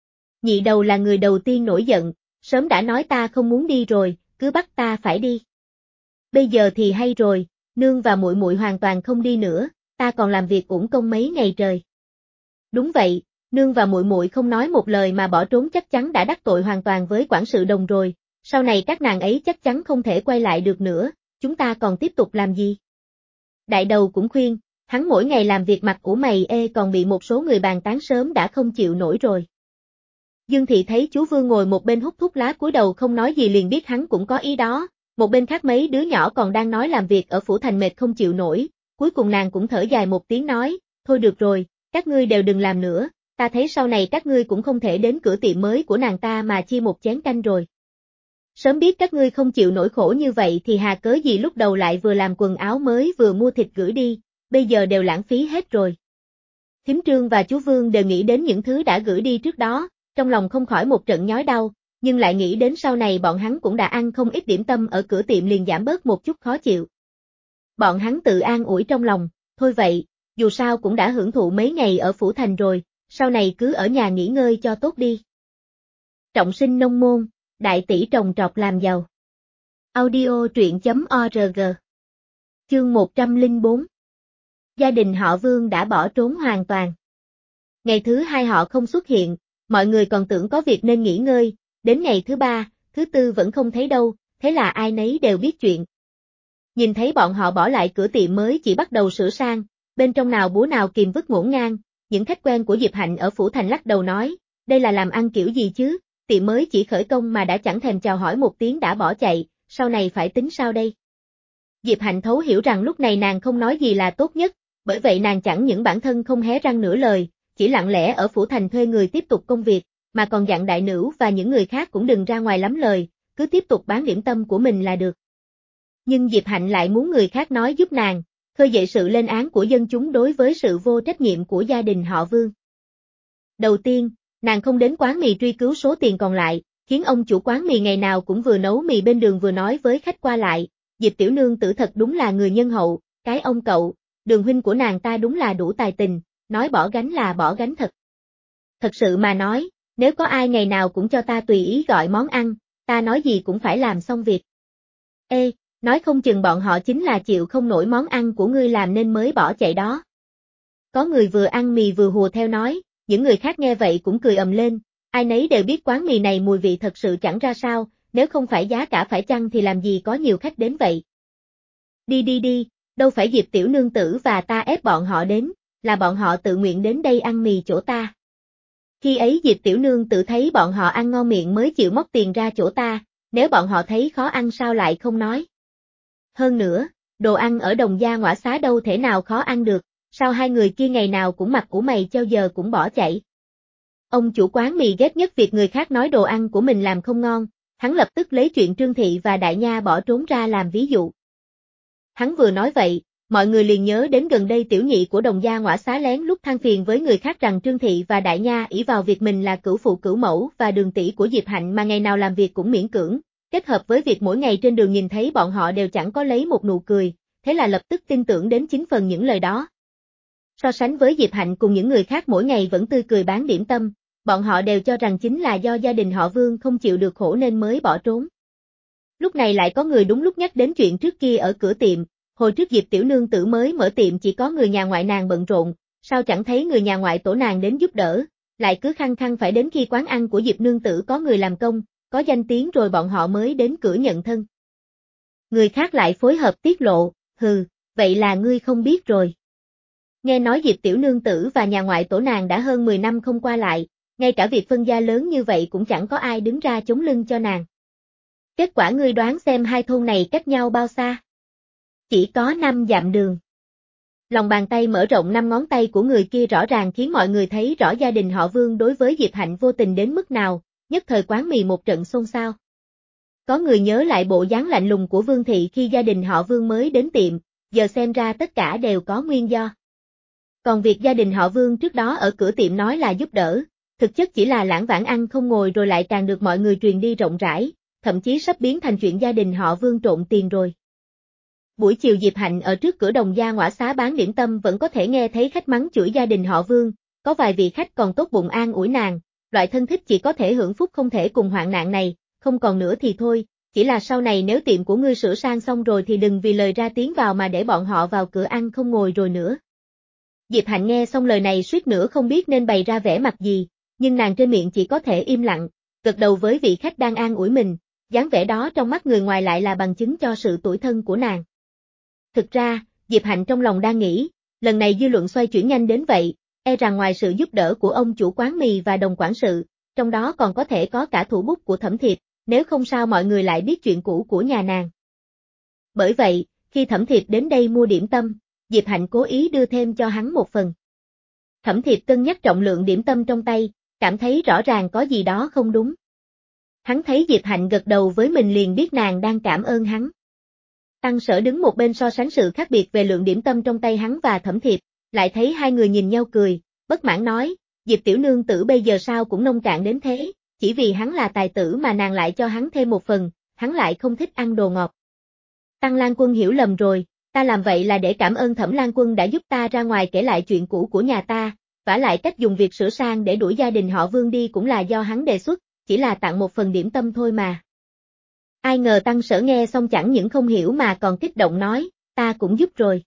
Nhị đầu là người đầu tiên nổi giận, sớm đã nói ta không muốn đi rồi, cứ bắt ta phải đi. Bây giờ thì hay rồi, nương và muội muội hoàn toàn không đi nữa, ta còn làm việc uổng công mấy ngày trời. Đúng vậy, nương và muội muội không nói một lời mà bỏ trốn chắc chắn đã đắc tội hoàn toàn với quản sự đồng rồi, sau này các nàng ấy chắc chắn không thể quay lại được nữa, chúng ta còn tiếp tục làm gì? Đại đầu cũng khuyên, hắn mỗi ngày làm việc mặt ủ mày ê còn bị một số người bàn tán sớm đã không chịu nổi rồi. Dương Thị thấy chú Vương ngồi một bên hút thuốc lá cúi đầu không nói gì liền biết hắn cũng có ý đó, một bên khác mấy đứa nhỏ còn đang nói làm việc ở phủ thành mệt không chịu nổi, cuối cùng nàng cũng thở dài một tiếng nói, thôi được rồi, các ngươi đều đừng làm nữa, ta thấy sau này các ngươi cũng không thể đến cửa tiệm mới của nàng ta mà chia một chén canh rồi. Sớm biết các ngươi không chịu nổi khổ như vậy thì hà cớ gì lúc đầu lại vừa làm quần áo mới vừa mua thịt gửi đi, bây giờ đều lãng phí hết rồi. Thiếm Trương và chú Vương đều nghĩ đến những thứ đã gửi đi trước đó, trong lòng không khỏi một trận nhói đau, nhưng lại nghĩ đến sau này bọn hắn cũng đã ăn không ít điểm tâm ở cửa tiệm liền giảm bớt một chút khó chịu. Bọn hắn tự an ủi trong lòng, thôi vậy, dù sao cũng đã hưởng thụ mấy ngày ở phủ thành rồi, sau này cứ ở nhà nghỉ ngơi cho tốt đi. Trọng sinh nông môn, đại tỷ trồng trọt làm giàu. Audio truyện chấm org. Chương một trăm lẻ bốn. Gia đình họ Vương đã bỏ trốn hoàn toàn. Ngày thứ hai họ không xuất hiện, mọi người còn tưởng có việc nên nghỉ ngơi, đến ngày thứ ba, thứ tư vẫn không thấy đâu, thế là ai nấy đều biết chuyện. Nhìn thấy bọn họ bỏ lại cửa tiệm mới chỉ bắt đầu sửa sang, bên trong nào búa nào kìm vứt ngổn ngang, những khách quen của Diệp Hạnh ở phủ thành lắc đầu nói, đây là làm ăn kiểu gì chứ, tiệm mới chỉ khởi công mà đã chẳng thèm chào hỏi một tiếng đã bỏ chạy, sau này phải tính sao đây? Diệp Hạnh thấu hiểu rằng lúc này nàng không nói gì là tốt nhất, bởi vậy nàng chẳng những bản thân không hé răng nửa lời, chỉ lặng lẽ ở phủ thành thuê người tiếp tục công việc, mà còn dặn đại nữ và những người khác cũng đừng ra ngoài lắm lời, cứ tiếp tục bán điểm tâm của mình là được. Nhưng Diệp Hạnh lại muốn người khác nói giúp nàng, khơi dậy sự lên án của dân chúng đối với sự vô trách nhiệm của gia đình họ Vương. Đầu tiên, nàng không đến quán mì truy cứu số tiền còn lại, khiến ông chủ quán mì ngày nào cũng vừa nấu mì bên đường vừa nói với khách qua lại, Diệp tiểu nương tử thật đúng là người nhân hậu, cái ông cậu, Đường huynh của nàng ta đúng là đủ tài tình, nói bỏ gánh là bỏ gánh thật. Thật sự mà nói, nếu có ai ngày nào cũng cho ta tùy ý gọi món ăn, ta nói gì cũng phải làm xong việc. Ê, nói không chừng bọn họ chính là chịu không nổi món ăn của ngươi làm nên mới bỏ chạy đó. Có người vừa ăn mì vừa hùa theo nói, những người khác nghe vậy cũng cười ầm lên, ai nấy đều biết quán mì này mùi vị thật sự chẳng ra sao, nếu không phải giá cả phải chăng thì làm gì có nhiều khách đến vậy. Đi đi đi, đâu phải Diệp tiểu nương tử và ta ép bọn họ đến, là bọn họ tự nguyện đến đây ăn mì chỗ ta. Khi ấy Diệp tiểu nương tự thấy bọn họ ăn ngon miệng mới chịu móc tiền ra chỗ ta, nếu bọn họ thấy khó ăn sao lại không nói. Hơn nữa, đồ ăn ở Đồng Gia Ngõa Xá đâu thể nào khó ăn được, sao hai người kia ngày nào cũng mặt ủ mày trao giờ cũng bỏ chạy. Ông chủ quán mì ghét nhất việc người khác nói đồ ăn của mình làm không ngon, hắn lập tức lấy chuyện Trương Thị và Đại Nha bỏ trốn ra làm ví dụ. Hắn vừa nói vậy, mọi người liền nhớ đến gần đây tiểu nhị của Đồng Gia Ngõa Xá lén lúc than phiền với người khác rằng Trương Thị và Đại Nha ỷ vào việc mình là cửu phụ cửu mẫu và đường tỷ của Diệp Hạnh mà ngày nào làm việc cũng miễn cưỡng, kết hợp với việc mỗi ngày trên đường nhìn thấy bọn họ đều chẳng có lấy một nụ cười, thế là lập tức tin tưởng đến chín phần những lời đó. So sánh với Diệp Hạnh cùng những người khác mỗi ngày vẫn tươi cười bán điểm tâm, bọn họ đều cho rằng chính là do gia đình họ Vương không chịu được khổ nên mới bỏ trốn. Lúc này lại có người đúng lúc nhắc đến chuyện trước kia ở cửa tiệm, hồi trước Diệp tiểu nương tử mới mở tiệm chỉ có người nhà ngoại nàng bận rộn, sao chẳng thấy người nhà ngoại tổ nàng đến giúp đỡ, lại cứ khăng khăng phải đến khi quán ăn của Diệp nương tử có người làm công, có danh tiếng rồi bọn họ mới đến cửa nhận thân. Người khác lại phối hợp tiết lộ, hừ, vậy là ngươi không biết rồi. Nghe nói Diệp tiểu nương tử và nhà ngoại tổ nàng đã hơn mười năm không qua lại, ngay cả việc phân gia lớn như vậy cũng chẳng có ai đứng ra chống lưng cho nàng. Kết quả ngươi đoán xem hai thôn này cách nhau bao xa? Chỉ có năm dặm đường. Lòng bàn tay mở rộng năm ngón tay của người kia rõ ràng khiến mọi người thấy rõ gia đình họ Vương đối với Diệp Hạnh vô tình đến mức nào, nhất thời quán mì một trận xôn xao. Có người nhớ lại bộ dáng lạnh lùng của Vương thị khi gia đình họ Vương mới đến tiệm, giờ xem ra tất cả đều có nguyên do. Còn việc gia đình họ Vương trước đó ở cửa tiệm nói là giúp đỡ, thực chất chỉ là lãng vãng ăn không ngồi rồi lại càng được mọi người truyền đi rộng rãi, thậm chí sắp biến thành chuyện gia đình họ Vương trộn tiền rồi. Buổi chiều Diệp Hạnh ở trước cửa Đồng Gia Ngõa Xá bán điểm tâm vẫn có thể nghe thấy khách mắng chửi gia đình họ Vương, có vài vị khách còn tốt bụng an ủi nàng, loại thân thích chỉ có thể hưởng phúc không thể cùng hoạn nạn này, không còn nữa thì thôi, chỉ là sau này nếu tiệm của ngươi sửa sang xong rồi thì đừng vì lời ra tiếng vào mà để bọn họ vào cửa ăn không ngồi rồi nữa. Diệp Hạnh nghe xong lời này suýt nữa không biết nên bày ra vẻ mặt gì, nhưng nàng trên miệng chỉ có thể im lặng, gật đầu với vị khách đang an ủi mình, dáng vẻ đó trong mắt người ngoài lại là bằng chứng cho sự tủi thân của nàng. Thực ra, Diệp Hạnh trong lòng đang nghĩ, lần này dư luận xoay chuyển nhanh đến vậy, e rằng ngoài sự giúp đỡ của ông chủ quán mì và đồng quản sự, trong đó còn có thể có cả thủ bút của Thẩm Thiệp, nếu không sao mọi người lại biết chuyện cũ của nhà nàng. Bởi vậy, khi Thẩm Thiệp đến đây mua điểm tâm, Diệp Hạnh cố ý đưa thêm cho hắn một phần. Thẩm Thiệp cân nhắc trọng lượng điểm tâm trong tay, cảm thấy rõ ràng có gì đó không đúng. Hắn thấy Diệp Hạnh gật đầu với mình liền biết nàng đang cảm ơn hắn. Tăng Sở đứng một bên so sánh sự khác biệt về lượng điểm tâm trong tay hắn và Thẩm Thiệp, lại thấy hai người nhìn nhau cười, bất mãn nói, Diệp tiểu nương tử bây giờ sao cũng nông cạn đến thế, chỉ vì hắn là tài tử mà nàng lại cho hắn thêm một phần, hắn lại không thích ăn đồ ngọt. Tăng Lan Quân hiểu lầm rồi, ta làm vậy là để cảm ơn Thẩm Lan Quân đã giúp ta ra ngoài kể lại chuyện cũ của nhà ta, vả lại cách dùng việc sửa sang để đuổi gia đình họ Vương đi cũng là do hắn đề xuất, chỉ là tặng một phần điểm tâm thôi mà. Ai ngờ Tăng Sở nghe xong chẳng những không hiểu mà còn kích động nói, ta cũng giúp rồi.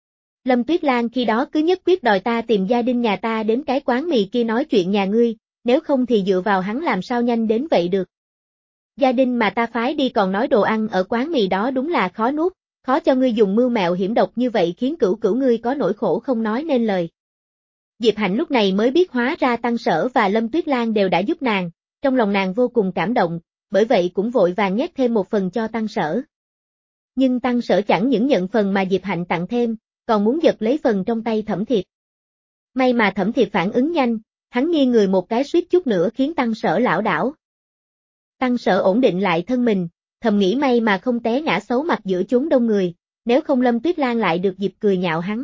Lâm Tuyết Lan khi đó cứ nhất quyết đòi ta tìm gia đình nhà ta đến cái quán mì kia nói chuyện nhà ngươi, nếu không thì dựa vào hắn làm sao nhanh đến vậy được. Gia đình mà ta phái đi còn nói đồ ăn ở quán mì đó đúng là khó nuốt, khó cho ngươi dùng mưu mẹo hiểm độc như vậy khiến cửu cửu ngươi có nỗi khổ không nói nên lời. Diệp Hạnh lúc này mới biết hóa ra Tăng Sở và Lâm Tuyết Lan đều đã giúp nàng, trong lòng nàng vô cùng cảm động, bởi vậy cũng vội vàng nhét thêm một phần cho Tăng Sở. Nhưng Tăng Sở chẳng những nhận phần mà Diệp Hạnh tặng thêm, còn muốn giật lấy phần trong tay Thẩm Thiệp. May mà Thẩm Thiệp phản ứng nhanh, hắn nghiêng người một cái suýt chút nữa khiến Tăng Sở lảo đảo. Tăng Sở ổn định lại thân mình, thầm nghĩ may mà không té ngã xấu mặt giữa chốn đông người, nếu không Lâm Tuyết Lan lại được dịp cười nhạo hắn.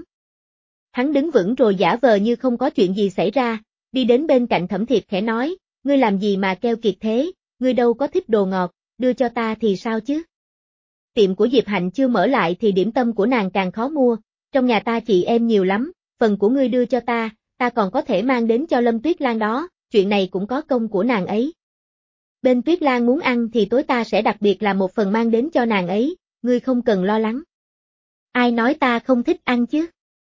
Hắn đứng vững rồi giả vờ như không có chuyện gì xảy ra, đi đến bên cạnh Thẩm Thiệp khẽ nói, ngươi làm gì mà keo kiệt thế, ngươi đâu có thích đồ ngọt, đưa cho ta thì sao chứ? Tiệm của Diệp Hạnh chưa mở lại thì điểm tâm của nàng càng khó mua, trong nhà ta chị em nhiều lắm, phần của ngươi đưa cho ta, ta còn có thể mang đến cho Lâm Tuyết Lan đó, chuyện này cũng có công của nàng ấy. Bên Tuyết Lan muốn ăn thì tối ta sẽ đặc biệt làm một phần mang đến cho nàng ấy, ngươi không cần lo lắng. Ai nói ta không thích ăn chứ?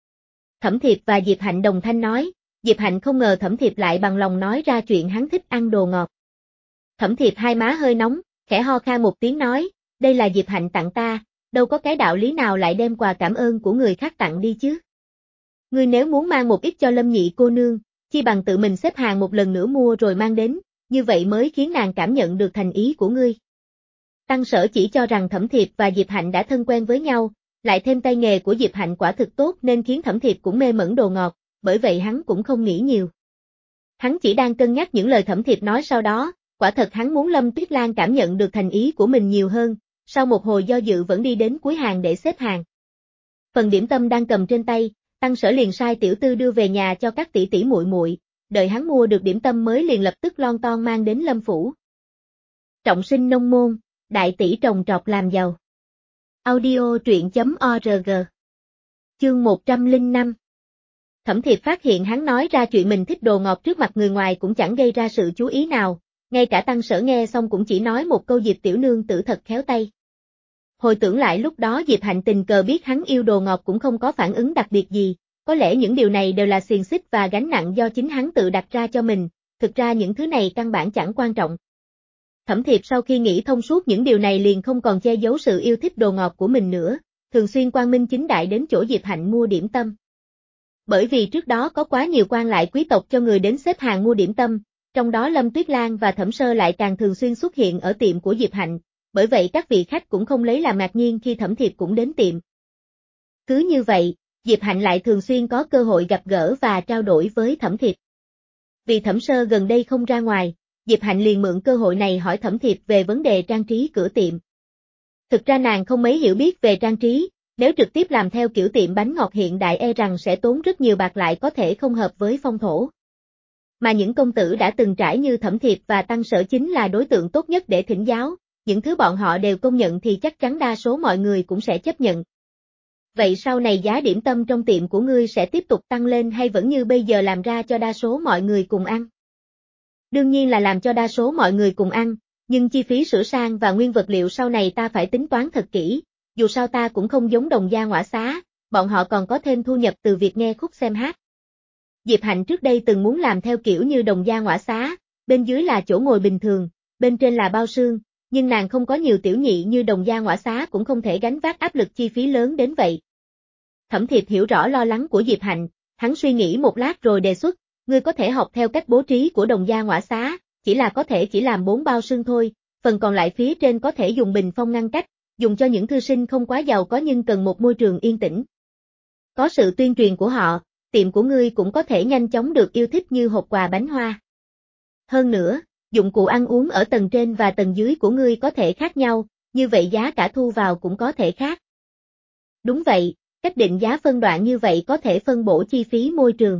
Thẩm Thiệp và Diệp Hạnh đồng thanh nói, Diệp Hạnh không ngờ Thẩm Thiệp lại bằng lòng nói ra chuyện hắn thích ăn đồ ngọt. Thẩm Thiệp hai má hơi nóng, khẽ ho khan một tiếng nói, đây là Diệp Hạnh tặng ta, đâu có cái đạo lý nào lại đem quà cảm ơn của người khác tặng đi chứ. Ngươi nếu muốn mang một ít cho Lâm nhị cô nương, chi bằng tự mình xếp hàng một lần nữa mua rồi mang đến, như vậy mới khiến nàng cảm nhận được thành ý của ngươi. Tăng Sở chỉ cho rằng Thẩm Thiệp và Diệp Hạnh đã thân quen với nhau, lại thêm tay nghề của Diệp Hạnh quả thực tốt nên khiến Thẩm Thiệp cũng mê mẩn đồ ngọt, bởi vậy hắn cũng không nghĩ nhiều. Hắn chỉ đang cân nhắc những lời Thẩm Thiệp nói sau đó, quả thật hắn muốn Lâm Tuyết Lan cảm nhận được thành ý của mình nhiều hơn, sau một hồi do dự vẫn đi đến cuối hàng để xếp hàng. Phần điểm tâm đang cầm trên tay, Tăng Sở liền sai tiểu tư đưa về nhà cho các tỷ tỷ muội muội, đợi hắn mua được điểm tâm mới liền lập tức lon ton mang đến Lâm phủ. Trọng sinh nông môn, đại tỷ trồng trọt làm giàu. Audio truyện chấm org. Chương một trăm lẻ năm. Thẩm Thiệp phát hiện hắn nói ra chuyện mình thích đồ ngọt trước mặt người ngoài cũng chẳng gây ra sự chú ý nào, ngay cả Tăng Sở nghe xong cũng chỉ nói một câu Diệp tiểu nương tử thật khéo tay. Hồi tưởng lại lúc đó Diệp Hạnh tình cờ biết hắn yêu đồ ngọt cũng không có phản ứng đặc biệt gì, có lẽ những điều này đều là xiềng xích và gánh nặng do chính hắn tự đặt ra cho mình, thực ra những thứ này căn bản chẳng quan trọng. Thẩm Thiệp sau khi nghĩ thông suốt những điều này liền không còn che giấu sự yêu thích đồ ngọt của mình nữa, thường xuyên quang minh chính đại đến chỗ Diệp Hạnh mua điểm tâm. Bởi vì trước đó có quá nhiều quan lại quý tộc cho người đến xếp hàng mua điểm tâm, trong đó Lâm Tuyết Lan và Thẩm Sơ lại càng thường xuyên xuất hiện ở tiệm của Diệp Hạnh, bởi vậy các vị khách cũng không lấy làm ngạc nhiên khi Thẩm Thiệp cũng đến tiệm. Cứ như vậy, Diệp Hạnh lại thường xuyên có cơ hội gặp gỡ và trao đổi với Thẩm Thiệp. Vì Thẩm Sơ gần đây không ra ngoài, Diệp Hạnh liền mượn cơ hội này hỏi Thẩm Thiệp về vấn đề trang trí cửa tiệm. Thực ra nàng không mấy hiểu biết về trang trí, nếu trực tiếp làm theo kiểu tiệm bánh ngọt hiện đại e rằng sẽ tốn rất nhiều bạc lại có thể không hợp với phong thổ. Mà những công tử đã từng trải như Thẩm Thiệp và Tăng Sở chính là đối tượng tốt nhất để thỉnh giáo, những thứ bọn họ đều công nhận thì chắc chắn đa số mọi người cũng sẽ chấp nhận. Vậy sau này giá điểm tâm trong tiệm của ngươi sẽ tiếp tục tăng lên hay vẫn như bây giờ làm ra cho đa số mọi người cùng ăn? Đương nhiên là làm cho đa số mọi người cùng ăn, nhưng chi phí sửa sang và nguyên vật liệu sau này ta phải tính toán thật kỹ, dù sao ta cũng không giống Đồng Gia Ngõa Xá, bọn họ còn có thêm thu nhập từ việc nghe khúc xem hát. Diệp Hạnh trước đây từng muốn làm theo kiểu như Đồng Gia Ngõa Xá, bên dưới là chỗ ngồi bình thường, bên trên là bao sương, nhưng nàng không có nhiều tiểu nhị như Đồng Gia Ngõa Xá cũng không thể gánh vác áp lực chi phí lớn đến vậy. Thẩm Thiệp hiểu rõ lo lắng của Diệp Hạnh, hắn suy nghĩ một lát rồi đề xuất, ngươi có thể học theo cách bố trí của Đồng Gia Ngõa Xá, chỉ là có thể chỉ làm bốn bao sương thôi, phần còn lại phía trên có thể dùng bình phong ngăn cách, dùng cho những thư sinh không quá giàu có nhưng cần một môi trường yên tĩnh. Có sự tuyên truyền của họ, tiệm của ngươi cũng có thể nhanh chóng được yêu thích như hộp quà bánh hoa. Hơn nữa, dụng cụ ăn uống ở tầng trên và tầng dưới của ngươi có thể khác nhau, như vậy giá cả thu vào cũng có thể khác. Đúng vậy, cách định giá phân đoạn như vậy có thể phân bổ chi phí môi trường.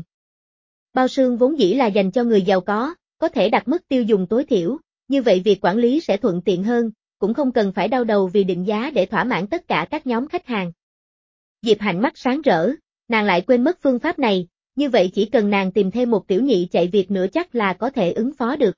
Bao sương vốn dĩ là dành cho người giàu có, có thể đặt mức tiêu dùng tối thiểu, như vậy việc quản lý sẽ thuận tiện hơn, cũng không cần phải đau đầu vì định giá để thỏa mãn tất cả các nhóm khách hàng. Diệp Hạnh mắt sáng rỡ, nàng lại quên mất phương pháp này, như vậy chỉ cần nàng tìm thêm một tiểu nhị chạy việc nữa chắc là có thể ứng phó được.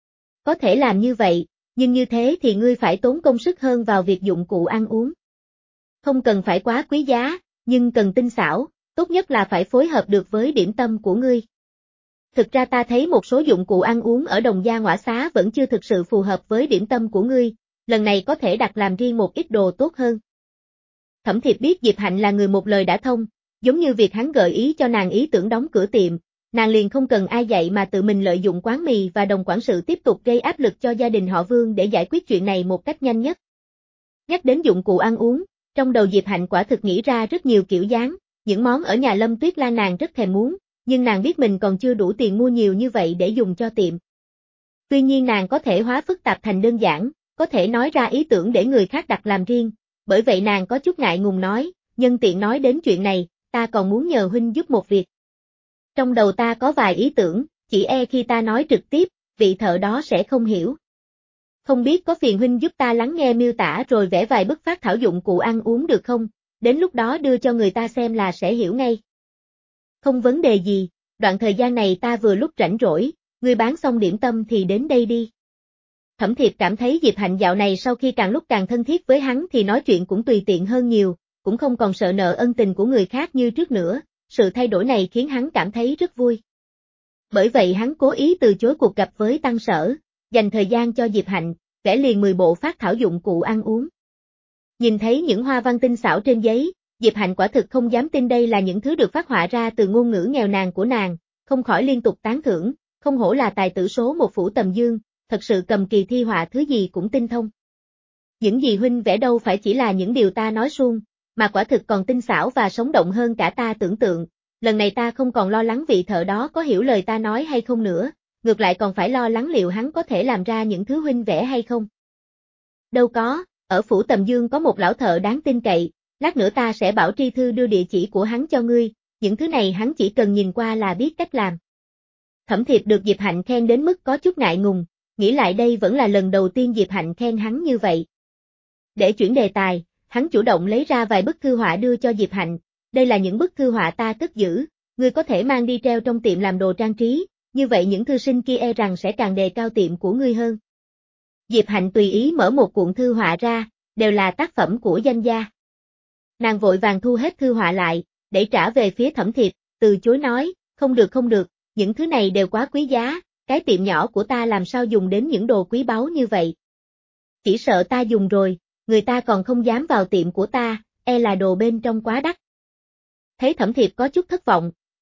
Có thể làm như vậy, nhưng như thế thì ngươi phải tốn công sức hơn vào việc dụng cụ ăn uống. Không cần phải quá quý giá, nhưng cần tinh xảo, tốt nhất là phải phối hợp được với điểm tâm của ngươi. Thực ra ta thấy một số dụng cụ ăn uống ở Đồng Gia Ngõa Xá vẫn chưa thực sự phù hợp với điểm tâm của ngươi, lần này có thể đặt làm riêng một ít đồ tốt hơn. Thẩm Thiệp biết Diệp Hạnh là người một lời đã thông, giống như việc hắn gợi ý cho nàng ý tưởng đóng cửa tiệm, nàng liền không cần ai dạy mà tự mình lợi dụng quán mì và đồng quản sự tiếp tục gây áp lực cho gia đình họ Vương để giải quyết chuyện này một cách nhanh nhất. Nhắc đến dụng cụ ăn uống, trong đầu Diệp Hạnh quả thực nghĩ ra rất nhiều kiểu dáng, những món ở nhà Lâm Tuyết Lan nàng rất thèm muốn, nhưng nàng biết mình còn chưa đủ tiền mua nhiều như vậy để dùng cho tiệm. Tuy nhiên nàng có thể hóa phức tạp thành đơn giản, có thể nói ra ý tưởng để người khác đặt làm riêng, bởi vậy nàng có chút ngại ngùng nói, nhân tiện nói đến chuyện này, ta còn muốn nhờ huynh giúp một việc. Trong đầu ta có vài ý tưởng, chỉ e khi ta nói trực tiếp, vị thợ đó sẽ không hiểu. Không biết có phiền huynh giúp ta lắng nghe miêu tả rồi vẽ vài bức phát thảo dụng cụ ăn uống được không, đến lúc đó đưa cho người ta xem là sẽ hiểu ngay. Không vấn đề gì, đoạn thời gian này ta vừa lúc rảnh rỗi, ngươi bán xong điểm tâm thì đến đây đi. Thẩm Thiệp cảm thấy Diệp Hạnh dạo này sau khi càng lúc càng thân thiết với hắn thì nói chuyện cũng tùy tiện hơn nhiều, cũng không còn sợ nợ ân tình của người khác như trước nữa, sự thay đổi này khiến hắn cảm thấy rất vui. Bởi vậy hắn cố ý từ chối cuộc gặp với Tăng Sở, dành thời gian cho Diệp Hạnh, vẽ liền mười bộ phát thảo dụng cụ ăn uống. Nhìn thấy những hoa văn tinh xảo trên giấy, Diệp Hạnh quả thực không dám tin đây là những thứ được phát họa ra từ ngôn ngữ nghèo nàn của nàng, không khỏi liên tục tán thưởng, không hổ là tài tử số một phủ Tầm Dương, thật sự cầm kỳ thi họa thứ gì cũng tinh thông. Những gì huynh vẽ đâu phải chỉ là những điều ta nói suông, mà quả thực còn tinh xảo và sống động hơn cả ta tưởng tượng, lần này ta không còn lo lắng vị thợ đó có hiểu lời ta nói hay không nữa, ngược lại còn phải lo lắng liệu hắn có thể làm ra những thứ huynh vẽ hay không. Đâu có, ở phủ Tầm Dương có một lão thợ đáng tin cậy, lát nữa ta sẽ bảo Tri Thư đưa địa chỉ của hắn cho ngươi, những thứ này hắn chỉ cần nhìn qua là biết cách làm. Thẩm Thiệp được Diệp Hạnh khen đến mức có chút ngại ngùng, nghĩ lại đây vẫn là lần đầu tiên Diệp Hạnh khen hắn như vậy. Để chuyển đề tài, hắn chủ động lấy ra vài bức thư họa đưa cho Diệp Hạnh, đây là những bức thư họa ta cất giữ, ngươi có thể mang đi treo trong tiệm làm đồ trang trí, như vậy những thư sinh kia e rằng sẽ càng đề cao tiệm của ngươi hơn. Diệp Hạnh tùy ý mở một cuộn thư họa ra, đều là tác phẩm của danh gia. Nàng vội vàng thu hết thư họa lại, để trả về phía Thẩm Thiệp, từ chối nói, không được không được, những thứ này đều quá quý giá, cái tiệm nhỏ của ta làm sao dùng đến những đồ quý báu như vậy. Chỉ sợ ta dùng rồi, người ta còn không dám vào tiệm của ta, e là đồ bên trong quá đắt. Thấy Thẩm Thiệp có chút thất vọng,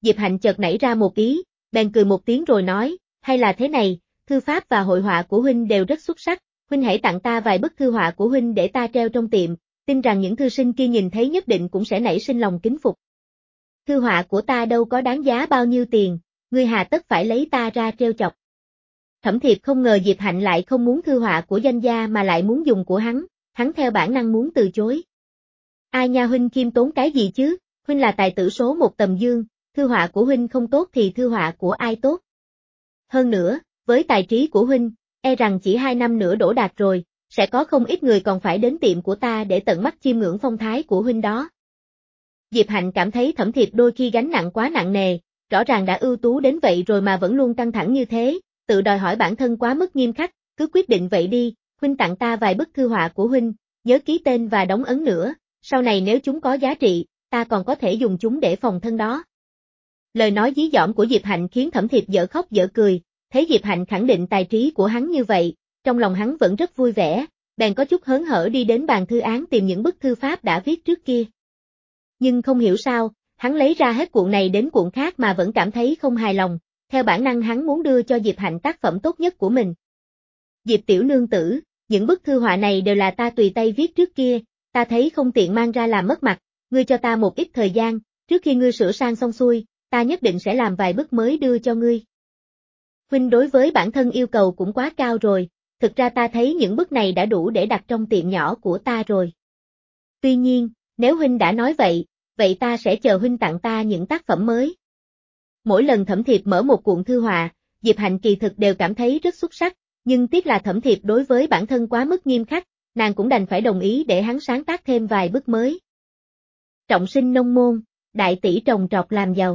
Diệp Hạnh chợt nảy ra một ý, bèn cười một tiếng rồi nói, hay là thế này, thư pháp và hội họa của huynh đều rất xuất sắc, huynh hãy tặng ta vài bức thư họa của huynh để ta treo trong tiệm, tin rằng những thư sinh kia nhìn thấy nhất định cũng sẽ nảy sinh lòng kính phục. Thư họa của ta đâu có đáng giá bao nhiêu tiền, ngươi hà tất phải lấy ta ra trêu chọc. Thẩm Thiệp không ngờ Diệp Hạnh lại không muốn thư họa của danh gia mà lại muốn dùng của hắn, hắn theo bản năng muốn từ chối. Ai nha huynh khiêm tốn cái gì chứ, huynh là tài tử số một tầm dương, thư họa của huynh không tốt thì thư họa của ai tốt. Hơn nữa, với tài trí của huynh, e rằng chỉ hai năm nữa đỗ đạt rồi, sẽ có không ít người còn phải đến tiệm của ta để tận mắt chiêm ngưỡng phong thái của huynh đó. Diệp Hạnh cảm thấy Thẩm Thiệp đôi khi gánh nặng quá nặng nề, rõ ràng đã ưu tú đến vậy rồi mà vẫn luôn căng thẳng như thế, tự đòi hỏi bản thân quá mức nghiêm khắc, cứ quyết định vậy đi, huynh tặng ta vài bức thư họa của huynh, nhớ ký tên và đóng ấn nữa, sau này nếu chúng có giá trị, ta còn có thể dùng chúng để phòng thân đó. Lời nói dí dỏm của Diệp Hạnh khiến Thẩm Thiệp dở khóc dở cười, thấy Diệp Hạnh khẳng định tài trí của hắn như vậy, trong lòng hắn vẫn rất vui vẻ, bèn có chút hớn hở đi đến bàn thư án tìm những bức thư pháp đã viết trước kia. Nhưng không hiểu sao, hắn lấy ra hết cuộn này đến cuộn khác mà vẫn cảm thấy không hài lòng, theo bản năng hắn muốn đưa cho Diệp Hạnh tác phẩm tốt nhất của mình. Diệp tiểu nương tử, những bức thư họa này đều là ta tùy tay viết trước kia, ta thấy không tiện mang ra làm mất mặt, ngươi cho ta một ít thời gian, trước khi ngươi sửa sang xong xuôi, ta nhất định sẽ làm vài bức mới đưa cho ngươi. Huynh đối với bản thân yêu cầu cũng quá cao rồi, thực ra ta thấy những bức này đã đủ để đặt trong tiệm nhỏ của ta rồi. Tuy nhiên, nếu huynh đã nói vậy, vậy ta sẽ chờ huynh tặng ta những tác phẩm mới. Mỗi lần Thẩm Thiệp mở một cuộn thư họa, Diệp Hạnh kỳ thực đều cảm thấy rất xuất sắc, nhưng tiếc là Thẩm Thiệp đối với bản thân quá mức nghiêm khắc, nàng cũng đành phải đồng ý để hắn sáng tác thêm vài bức mới. Trọng sinh nông môn, đại tỷ trồng trọt làm giàu.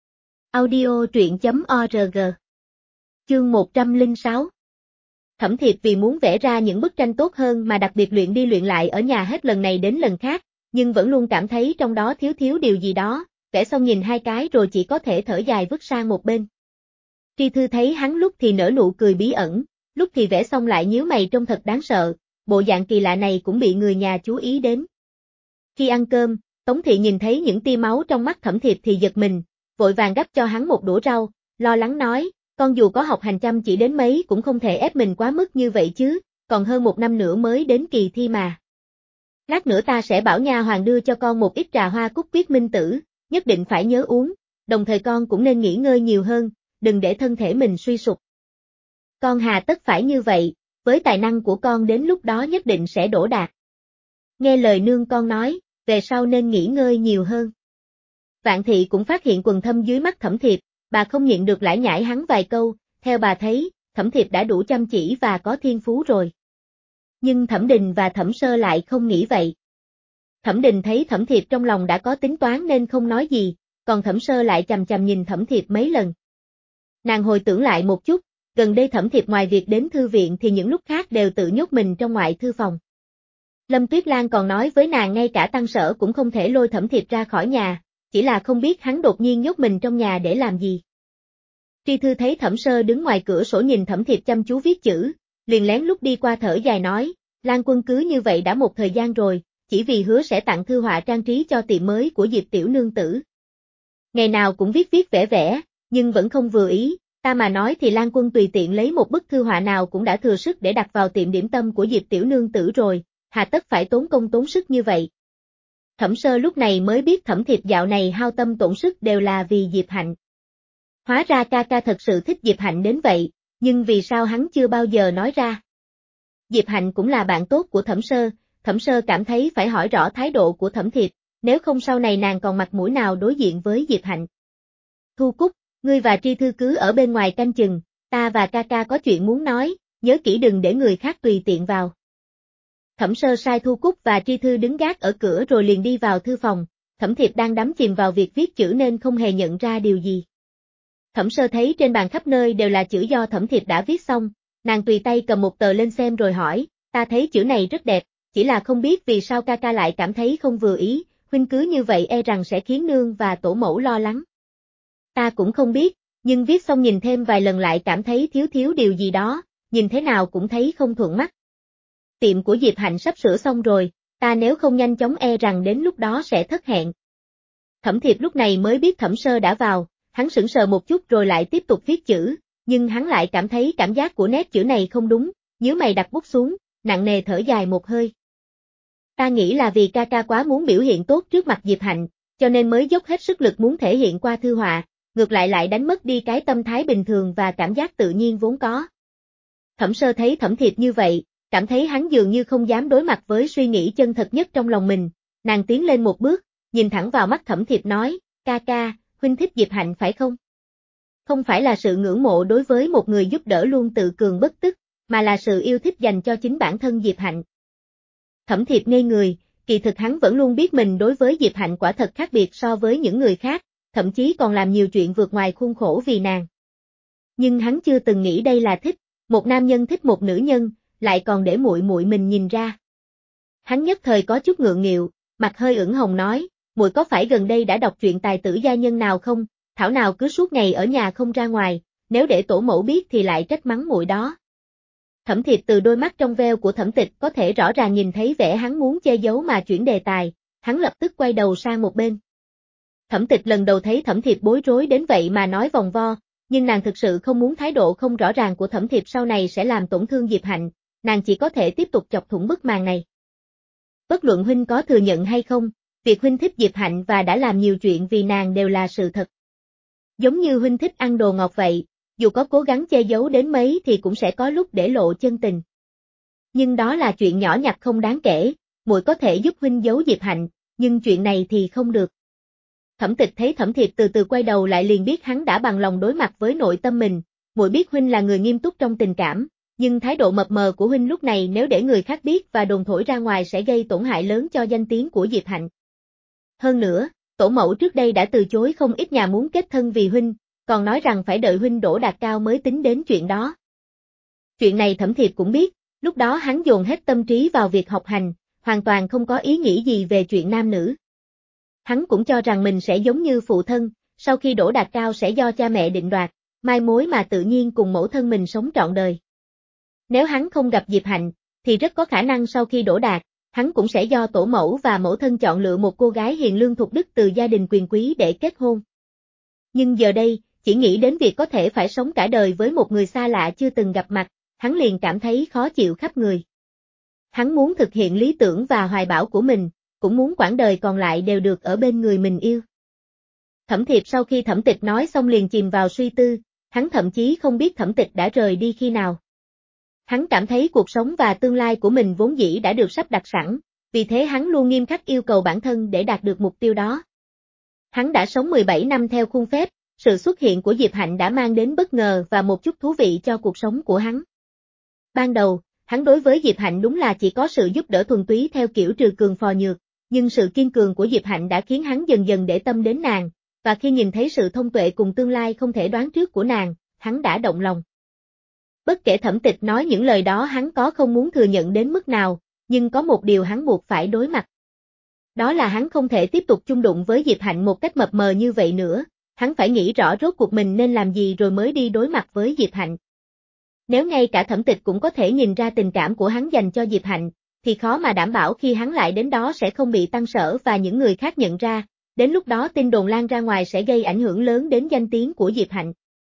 Audio truyện chấm org. Chương một trăm lẻ sáu. Thẩm Thiệp vì muốn vẽ ra những bức tranh tốt hơn mà đặc biệt luyện đi luyện lại ở nhà hết lần này đến lần khác, nhưng vẫn luôn cảm thấy trong đó thiếu thiếu điều gì đó, vẽ xong nhìn hai cái rồi chỉ có thể thở dài vứt sang một bên. Tri Thư thấy hắn lúc thì nở nụ cười bí ẩn, lúc thì vẽ xong lại nhíu mày trông thật đáng sợ, bộ dạng kỳ lạ này cũng bị người nhà chú ý đến. Khi ăn cơm, Tống Thị nhìn thấy những tia máu trong mắt Thẩm Thiệp thì giật mình, vội vàng gắp cho hắn một đũa rau, lo lắng nói, con dù có học hành chăm chỉ đến mấy cũng không thể ép mình quá mức như vậy chứ, còn hơn một năm nữa mới đến kỳ thi mà. Lát nữa ta sẽ bảo nha hoàn đưa cho con một ít trà hoa cúc quyết minh tử, nhất định phải nhớ uống, đồng thời con cũng nên nghỉ ngơi nhiều hơn, đừng để thân thể mình suy sụp. Con hà tất phải như vậy, với tài năng của con đến lúc đó nhất định sẽ đỗ đạt. Nghe lời nương con nói, về sau nên nghỉ ngơi nhiều hơn. Vạn Thị cũng phát hiện quần thâm dưới mắt Thẩm Thiệp, bà không nhịn được lải nhải hắn vài câu, theo bà thấy, Thẩm Thiệp đã đủ chăm chỉ và có thiên phú rồi. Nhưng Thẩm Đình và Thẩm Sơ lại không nghĩ vậy. Thẩm Đình thấy Thẩm Thiệp trong lòng đã có tính toán nên không nói gì, còn Thẩm Sơ lại chằm chằm nhìn Thẩm Thiệp mấy lần. Nàng hồi tưởng lại một chút, gần đây Thẩm Thiệp ngoài việc đến thư viện thì những lúc khác đều tự nhốt mình trong ngoại thư phòng. Lâm Tuyết Lan còn nói với nàng ngay cả tăng sở cũng không thể lôi Thẩm Thiệp ra khỏi nhà, chỉ là không biết hắn đột nhiên nhốt mình trong nhà để làm gì. Tri Thư thấy Thẩm Sơ đứng ngoài cửa sổ nhìn Thẩm Thiệp chăm chú viết chữ, liền lén lút đi qua thở dài nói, Lan Quân cứ như vậy đã một thời gian rồi, chỉ vì hứa sẽ tặng thư họa trang trí cho tiệm mới của Diệp tiểu nương tử. Ngày nào cũng viết viết vẽ vẽ, nhưng vẫn không vừa ý, ta mà nói thì Lan Quân tùy tiện lấy một bức thư họa nào cũng đã thừa sức để đặt vào tiệm điểm tâm của Diệp tiểu nương tử rồi, hà tất phải tốn công tốn sức như vậy. Thẩm Sơ lúc này mới biết Thẩm Thiệp dạo này hao tâm tổn sức đều là vì Diệp Hạnh. Hóa ra ca ca thật sự thích Diệp Hạnh đến vậy, nhưng vì sao hắn chưa bao giờ nói ra. Diệp Hạnh cũng là bạn tốt của Thẩm Sơ, Thẩm Sơ cảm thấy phải hỏi rõ thái độ của Thẩm Thiệp, nếu không sau này nàng còn mặt mũi nào đối diện với Diệp Hạnh. Thu Cúc, ngươi và Tri Thư cứ ở bên ngoài canh chừng, ta và ca ca có chuyện muốn nói, nhớ kỹ đừng để người khác tùy tiện vào. Thẩm Sơ sai Thu Cúc và Tri Thư đứng gác ở cửa rồi liền đi vào thư phòng, Thẩm Thiệp đang đắm chìm vào việc viết chữ nên không hề nhận ra điều gì. Thẩm Sơ thấy trên bàn khắp nơi đều là chữ do Thẩm Thiệp đã viết xong, nàng tùy tay cầm một tờ lên xem rồi hỏi, ta thấy chữ này rất đẹp, chỉ là không biết vì sao ca ca lại cảm thấy không vừa ý, huynh cứ như vậy e rằng sẽ khiến nương và tổ mẫu lo lắng. Ta cũng không biết, nhưng viết xong nhìn thêm vài lần lại cảm thấy thiếu thiếu điều gì đó, nhìn thế nào cũng thấy không thuận mắt. Tiệm của Diệp Hạnh sắp sửa xong rồi, ta nếu không nhanh chóng e rằng đến lúc đó sẽ thất hẹn. Thẩm Thiệp lúc này mới biết Thẩm Sơ đã vào, Hắn sững sờ một chút rồi lại tiếp tục viết chữ, nhưng hắn lại cảm thấy cảm giác của nét chữ này không đúng, nhíu mày đặt bút xuống, nặng nề thở dài một hơi. Ta nghĩ là vì ca ca quá muốn biểu hiện tốt trước mặt Diệp Hạnh, cho nên mới dốc hết sức lực muốn thể hiện qua thư họa, ngược lại lại đánh mất đi cái tâm thái bình thường và cảm giác tự nhiên vốn có. Thẩm Sơ thấy Thẩm Thiệp như vậy, cảm thấy hắn dường như không dám đối mặt với suy nghĩ chân thật nhất trong lòng mình, nàng tiến lên một bước, nhìn thẳng vào mắt Thẩm Thiệp nói, ca ca, huynh thích Diệp Hạnh phải không? Không phải là sự ngưỡng mộ đối với một người giúp đỡ luôn tự cường bất tức, mà là sự yêu thích dành cho chính bản thân Diệp Hạnh. Thẩm Thiệp ngây người, kỳ thực hắn vẫn luôn biết mình đối với Diệp Hạnh quả thật khác biệt so với những người khác, thậm chí còn làm nhiều chuyện vượt ngoài khuôn khổ vì nàng. Nhưng hắn chưa từng nghĩ đây là thích, một nam nhân thích một nữ nhân, lại còn để muội muội mình nhìn ra. Hắn nhất thời có chút ngượng nghịu, mặt hơi ửng hồng nói, muội có phải gần đây đã đọc truyện tài tử gia nhân nào không, thảo nào cứ suốt ngày ở nhà không ra ngoài, nếu để tổ mẫu biết thì lại trách mắng muội đó. Thẩm Thiệp từ đôi mắt trong veo của Thẩm Tịch có thể rõ ràng nhìn thấy vẻ hắn muốn che giấu mà chuyển đề tài, hắn lập tức quay đầu sang một bên. Thẩm Tịch lần đầu thấy Thẩm Thiệp bối rối đến vậy mà nói vòng vo, nhưng nàng thực sự không muốn thái độ không rõ ràng của Thẩm Thiệp sau này sẽ làm tổn thương Diệp Hạnh, nàng chỉ có thể tiếp tục chọc thủng bức màn này. Bất luận huynh có thừa nhận hay không, việc huynh thích Diệp Hạnh và đã làm nhiều chuyện vì nàng đều là sự thật. Giống như huynh thích ăn đồ ngọt vậy, dù có cố gắng che giấu đến mấy thì cũng sẽ có lúc để lộ chân tình. Nhưng đó là chuyện nhỏ nhặt không đáng kể, muội có thể giúp huynh giấu Diệp Hạnh, nhưng chuyện này thì không được. Thẩm Tịch thấy Thẩm Thiệp từ từ quay đầu lại liền biết hắn đã bằng lòng đối mặt với nội tâm mình, muội biết huynh là người nghiêm túc trong tình cảm, nhưng thái độ mập mờ của huynh lúc này nếu để người khác biết và đồn thổi ra ngoài sẽ gây tổn hại lớn cho danh tiếng của Diệp Hạnh. Hơn nữa, tổ mẫu trước đây đã từ chối không ít nhà muốn kết thân vì huynh, còn nói rằng phải đợi huynh đỗ đạt cao mới tính đến chuyện đó. Chuyện này Thẩm Thiệp cũng biết, lúc đó hắn dồn hết tâm trí vào việc học hành, hoàn toàn không có ý nghĩ gì về chuyện nam nữ. Hắn cũng cho rằng mình sẽ giống như phụ thân, sau khi đỗ đạt cao sẽ do cha mẹ định đoạt, mai mối mà tự nhiên cùng mẫu thân mình sống trọn đời. Nếu hắn không gặp Diệp Hạnh, thì rất có khả năng sau khi đỗ đạt, hắn cũng sẽ do tổ mẫu và mẫu thân chọn lựa một cô gái hiền lương thục đức từ gia đình quyền quý để kết hôn. Nhưng giờ đây, chỉ nghĩ đến việc có thể phải sống cả đời với một người xa lạ chưa từng gặp mặt, hắn liền cảm thấy khó chịu khắp người. Hắn muốn thực hiện lý tưởng và hoài bão của mình, cũng muốn quãng đời còn lại đều được ở bên người mình yêu. Thẩm Thiệp sau khi Thẩm Tịch nói xong liền chìm vào suy tư, hắn thậm chí không biết Thẩm Tịch đã rời đi khi nào. Hắn cảm thấy cuộc sống và tương lai của mình vốn dĩ đã được sắp đặt sẵn, vì thế hắn luôn nghiêm khắc yêu cầu bản thân để đạt được mục tiêu đó. Hắn đã sống mười bảy năm theo khuôn phép, sự xuất hiện của Diệp Hạnh đã mang đến bất ngờ và một chút thú vị cho cuộc sống của hắn. Ban đầu, hắn đối với Diệp Hạnh đúng là chỉ có sự giúp đỡ thuần túy theo kiểu trừ cường phò nhược, nhưng sự kiên cường của Diệp Hạnh đã khiến hắn dần dần để tâm đến nàng, và khi nhìn thấy sự thông tuệ cùng tương lai không thể đoán trước của nàng, hắn đã động lòng. Bất kể Thẩm Tịch nói những lời đó hắn có không muốn thừa nhận đến mức nào, nhưng có một điều hắn buộc phải đối mặt. Đó là hắn không thể tiếp tục chung đụng với Diệp Hạnh một cách mập mờ như vậy nữa, hắn phải nghĩ rõ rốt cuộc mình nên làm gì rồi mới đi đối mặt với Diệp Hạnh. Nếu ngay cả Thẩm Tịch cũng có thể nhìn ra tình cảm của hắn dành cho Diệp Hạnh, thì khó mà đảm bảo khi hắn lại đến đó sẽ không bị Tăng Sở và những người khác nhận ra, đến lúc đó tin đồn lan ra ngoài sẽ gây ảnh hưởng lớn đến danh tiếng của Diệp Hạnh.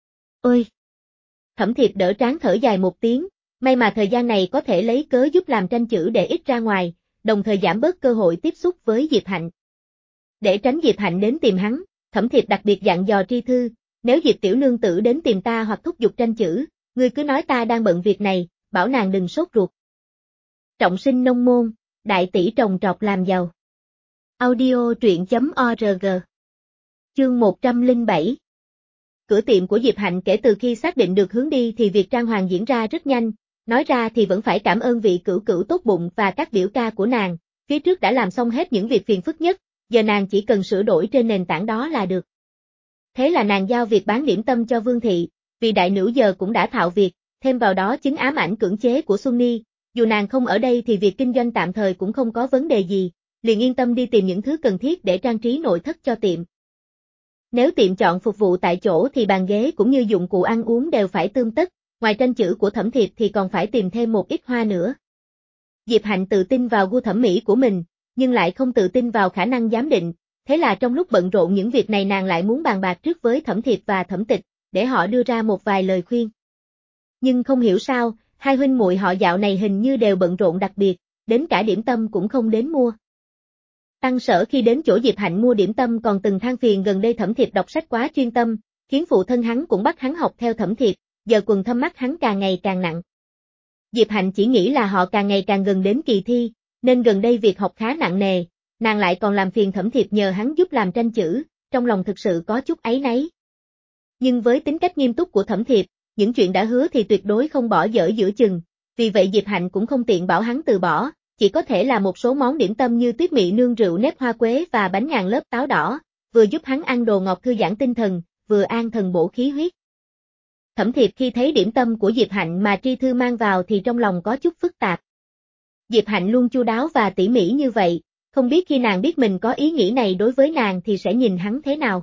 Ôi! Thẩm Thiệp đỡ trán thở dài một tiếng, may mà thời gian này có thể lấy cớ giúp làm tranh chữ để ít ra ngoài, đồng thời giảm bớt cơ hội tiếp xúc với Diệp Hạnh. Để tránh Diệp Hạnh đến tìm hắn, Thẩm Thiệp đặc biệt dặn dò Tri Thư, nếu Diệp tiểu nương tử đến tìm ta hoặc thúc giục tranh chữ, ngươi cứ nói ta đang bận việc này, bảo nàng đừng sốt ruột. Trọng sinh nông môn, đại tỷ trồng trọt làm giàu. Audio truyện chấm org. Chương một trăm lẻ bảy. Cửa tiệm của Diệp Hạnh kể từ khi xác định được hướng đi thì việc trang hoàng diễn ra rất nhanh, nói ra thì vẫn phải cảm ơn vị cửu cửu tốt bụng và các biểu ca của nàng, phía trước đã làm xong hết những việc phiền phức nhất, giờ nàng chỉ cần sửa đổi trên nền tảng đó là được. Thế là nàng giao việc bán điểm tâm cho Vương Thị, vì đại nữ giờ cũng đã thạo việc, thêm vào đó chính ám ảnh cưỡng chế của Xuân Ni, dù nàng không ở đây thì việc kinh doanh tạm thời cũng không có vấn đề gì, liền yên tâm đi tìm những thứ cần thiết để trang trí nội thất cho tiệm. Nếu tiệm chọn phục vụ tại chỗ thì bàn ghế cũng như dụng cụ ăn uống đều phải tươm tất, ngoài tranh chữ của Thẩm Thiệp thì còn phải tìm thêm một ít hoa nữa. Diệp Hạnh tự tin vào gu thẩm mỹ của mình, nhưng lại không tự tin vào khả năng giám định, thế là trong lúc bận rộn những việc này nàng lại muốn bàn bạc trước với Thẩm Thiệp và Thẩm Tịch, để họ đưa ra một vài lời khuyên. Nhưng không hiểu sao, hai huynh muội họ dạo này hình như đều bận rộn đặc biệt, đến cả điểm tâm cũng không đến mua. Tăng Sở khi đến chỗ Diệp Hạnh mua điểm tâm còn từng than phiền gần đây Thẩm Thiệp đọc sách quá chuyên tâm, khiến phụ thân hắn cũng bắt hắn học theo Thẩm Thiệp, giờ quần thâm mắt hắn càng ngày càng nặng. Diệp Hạnh chỉ nghĩ là họ càng ngày càng gần đến kỳ thi, nên gần đây việc học khá nặng nề, nàng lại còn làm phiền Thẩm Thiệp nhờ hắn giúp làm tranh chữ, trong lòng thực sự có chút áy náy. Nhưng với tính cách nghiêm túc của Thẩm Thiệp, những chuyện đã hứa thì tuyệt đối không bỏ dở giữa chừng, vì vậy Diệp Hạnh cũng không tiện bảo hắn từ bỏ, chỉ có thể là một số món điểm tâm như tuyết mị nương rượu nếp hoa quế và bánh ngàn lớp táo đỏ, vừa giúp hắn ăn đồ ngọt thư giãn tinh thần, vừa an thần bổ khí huyết. Thẩm Thiệp khi thấy điểm tâm của Diệp Hạnh mà Tri Thư mang vào thì trong lòng có chút phức tạp. Diệp Hạnh luôn chu đáo và tỉ mỉ như vậy, không biết khi nàng biết mình có ý nghĩ này đối với nàng thì sẽ nhìn hắn thế nào.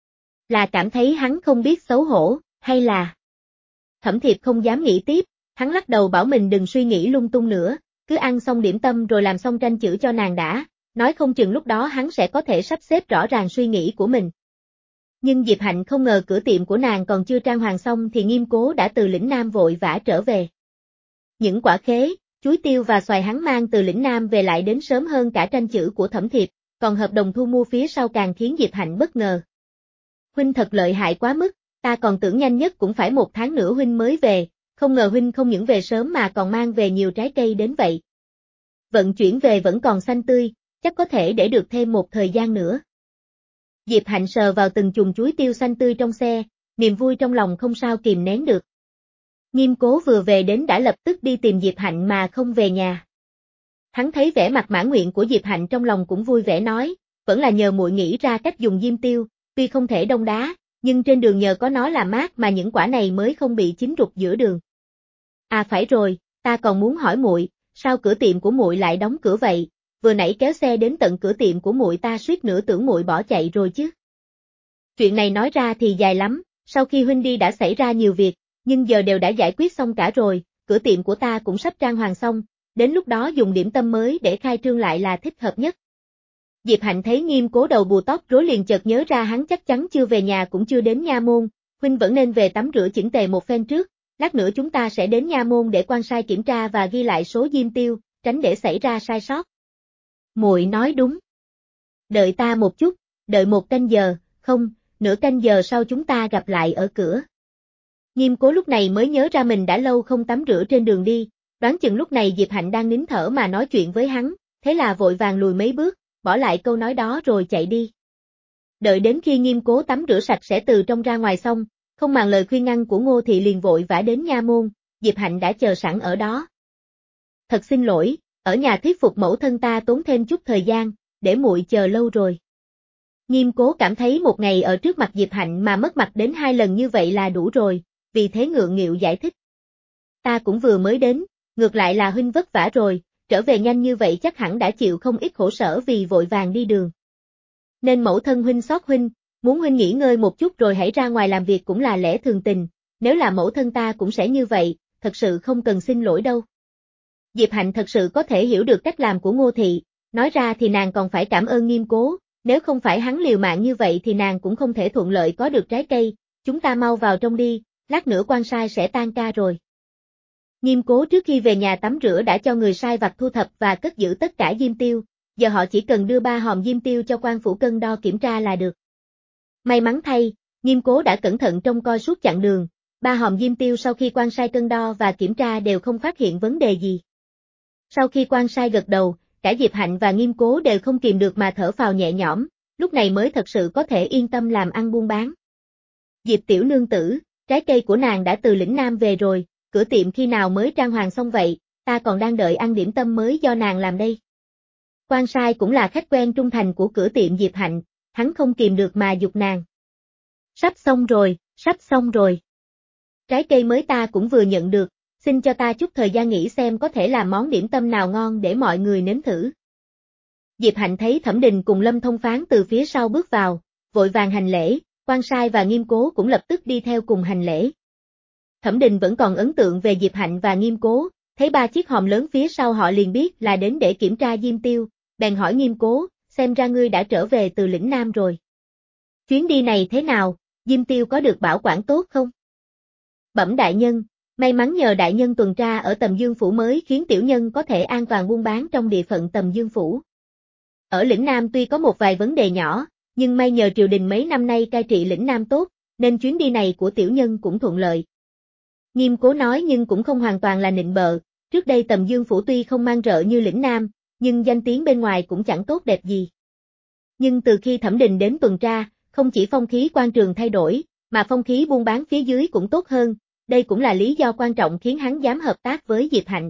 Là cảm thấy hắn không biết xấu hổ, hay là... Thẩm Thiệp không dám nghĩ tiếp, hắn lắc đầu bảo mình đừng suy nghĩ lung tung nữa, cứ ăn xong điểm tâm rồi làm xong tranh chữ cho nàng đã, nói không chừng lúc đó hắn sẽ có thể sắp xếp rõ ràng suy nghĩ của mình. Nhưng Diệp Hạnh không ngờ cửa tiệm của nàng còn chưa trang hoàng xong thì Nghiêm Cố đã từ lĩnh Nam vội vã trở về. Những quả khế, chuối tiêu và xoài hắn mang từ lĩnh Nam về lại đến sớm hơn cả tranh chữ của Thẩm Thiệp, còn hợp đồng thu mua phía sau càng khiến Diệp Hạnh bất ngờ. Huynh thật lợi hại quá mức, ta còn tưởng nhanh nhất cũng phải một tháng nữa Huynh mới về, không ngờ Huynh không những về sớm mà còn mang về nhiều trái cây đến vậy. Vận chuyển về vẫn còn xanh tươi, chắc có thể để được thêm một thời gian nữa. Diệp Hạnh sờ vào từng chùm chuối tiêu xanh tươi trong xe, niềm vui trong lòng không sao kìm nén được. Nghiêm Cố vừa về đến đã lập tức đi tìm Diệp Hạnh mà không về nhà. Hắn thấy vẻ mặt mãn nguyện của Diệp Hạnh trong lòng cũng vui vẻ nói, vẫn là nhờ muội nghĩ ra cách dùng diêm tiêu, tuy không thể đông đá, nhưng trên đường nhờ có nó làm mát mà những quả này mới không bị chín rụt giữa đường. À phải rồi, ta còn muốn hỏi muội, sao cửa tiệm của muội lại đóng cửa vậy? Vừa nãy kéo xe đến tận cửa tiệm của muội ta suýt nữa tưởng muội bỏ chạy rồi chứ. Chuyện này nói ra thì dài lắm, sau khi huynh đi đã xảy ra nhiều việc, nhưng giờ đều đã giải quyết xong cả rồi, cửa tiệm của ta cũng sắp trang hoàng xong, đến lúc đó dùng điểm tâm mới để khai trương lại là thích hợp nhất. Diệp Hạnh thấy Nghiêm Cố đầu bù tóc rối liền chợt nhớ ra hắn chắc chắn chưa về nhà cũng chưa đến nha môn, huynh vẫn nên về tắm rửa chỉnh tề một phen trước, lát nữa chúng ta sẽ đến nha môn để quan sai kiểm tra và ghi lại số diêm tiêu, tránh để xảy ra sai sót. Muội nói đúng. Đợi ta một chút, đợi một canh giờ, không, nửa canh giờ sau chúng ta gặp lại ở cửa. Nghiêm Cố lúc này mới nhớ ra mình đã lâu không tắm rửa trên đường đi, đoán chừng lúc này Diệp Hạnh đang nín thở mà nói chuyện với hắn, thế là vội vàng lùi mấy bước, bỏ lại câu nói đó rồi chạy đi. Đợi đến khi Nghiêm Cố tắm rửa sạch sẽ từ trong ra ngoài xong, không màng lời khuyên ngăn của Ngô Thị liền vội vã đến nha môn, Diệp Hạnh đã chờ sẵn ở đó. Thật xin lỗi, ở nhà thuyết phục mẫu thân ta tốn thêm chút thời gian, để muội chờ lâu rồi. Nghiêm Cố cảm thấy một ngày ở trước mặt Diệp Hạnh mà mất mặt đến hai lần như vậy là đủ rồi, vì thế ngượng nghịu giải thích. Ta cũng vừa mới đến, ngược lại là huynh vất vả rồi, trở về nhanh như vậy chắc hẳn đã chịu không ít khổ sở vì vội vàng đi đường. Nên mẫu thân huynh xót huynh, muốn huynh nghỉ ngơi một chút rồi hãy ra ngoài làm việc cũng là lẽ thường tình, nếu là mẫu thân ta cũng sẽ như vậy, thật sự không cần xin lỗi đâu. Diệp Hạnh thật sự có thể hiểu được cách làm của Ngô Thị, nói ra thì nàng còn phải cảm ơn Nghiêm Cố, nếu không phải hắn liều mạng như vậy thì nàng cũng không thể thuận lợi có được trái cây, chúng ta mau vào trong đi, lát nữa quan sai sẽ tan ca rồi. Nghiêm Cố trước khi về nhà tắm rửa đã cho người sai vặt thu thập và cất giữ tất cả diêm tiêu, giờ họ chỉ cần đưa ba hòm diêm tiêu cho quan phủ cân đo kiểm tra là được. May mắn thay, Nghiêm Cố đã cẩn thận trông coi suốt chặng đường, ba hòm diêm tiêu sau khi quan sai cân đo và kiểm tra đều không phát hiện vấn đề gì. Sau khi quan sai gật đầu, cả Diệp Hạnh và Nghiêm Cố đều không kìm được mà thở phào nhẹ nhõm, lúc này mới thật sự có thể yên tâm làm ăn buôn bán. Diệp tiểu nương tử, trái cây của nàng đã từ lĩnh Nam về rồi, cửa tiệm khi nào mới trang hoàng xong vậy, ta còn đang đợi ăn điểm tâm mới do nàng làm đây. Quan sai cũng là khách quen trung thành của cửa tiệm Diệp Hạnh, hắn không kìm được mà giục nàng. Sắp xong rồi, sắp xong rồi. Trái cây mới ta cũng vừa nhận được, xin cho ta chút thời gian nghĩ xem có thể làm món điểm tâm nào ngon để mọi người nếm thử. Diệp Hạnh thấy Thẩm Đình cùng Lâm Thông Phán từ phía sau bước vào, vội vàng hành lễ, quan sai và Nghiêm Cố cũng lập tức đi theo cùng hành lễ. Thẩm Đình vẫn còn ấn tượng về Diệp Hạnh và Nghiêm Cố, thấy ba chiếc hòm lớn phía sau họ liền biết là đến để kiểm tra diêm tiêu, bèn hỏi Nghiêm Cố, xem ra ngươi đã trở về từ lĩnh Nam rồi. Chuyến đi này thế nào, Diêm Tiêu có được bảo quản tốt không? Bẩm đại nhân, may mắn nhờ đại nhân tuần tra ở Tầm Dương Phủ mới khiến tiểu nhân có thể an toàn buôn bán trong địa phận Tầm Dương Phủ. Ở lĩnh Nam tuy có một vài vấn đề nhỏ, nhưng may nhờ triều đình mấy năm nay cai trị lĩnh Nam tốt, nên chuyến đi này của tiểu nhân cũng thuận lợi. Nghiêm Cố nói nhưng cũng không hoàn toàn là nịnh bợ, trước đây Tầm Dương Phủ tuy không mang rợ như lĩnh Nam, nhưng danh tiếng bên ngoài cũng chẳng tốt đẹp gì. Nhưng từ khi Thẩm Đình đến tuần tra, không chỉ phong khí quan trường thay đổi, mà phong khí buôn bán phía dưới cũng tốt hơn, đây cũng là lý do quan trọng khiến hắn dám hợp tác với Diệp Hạnh.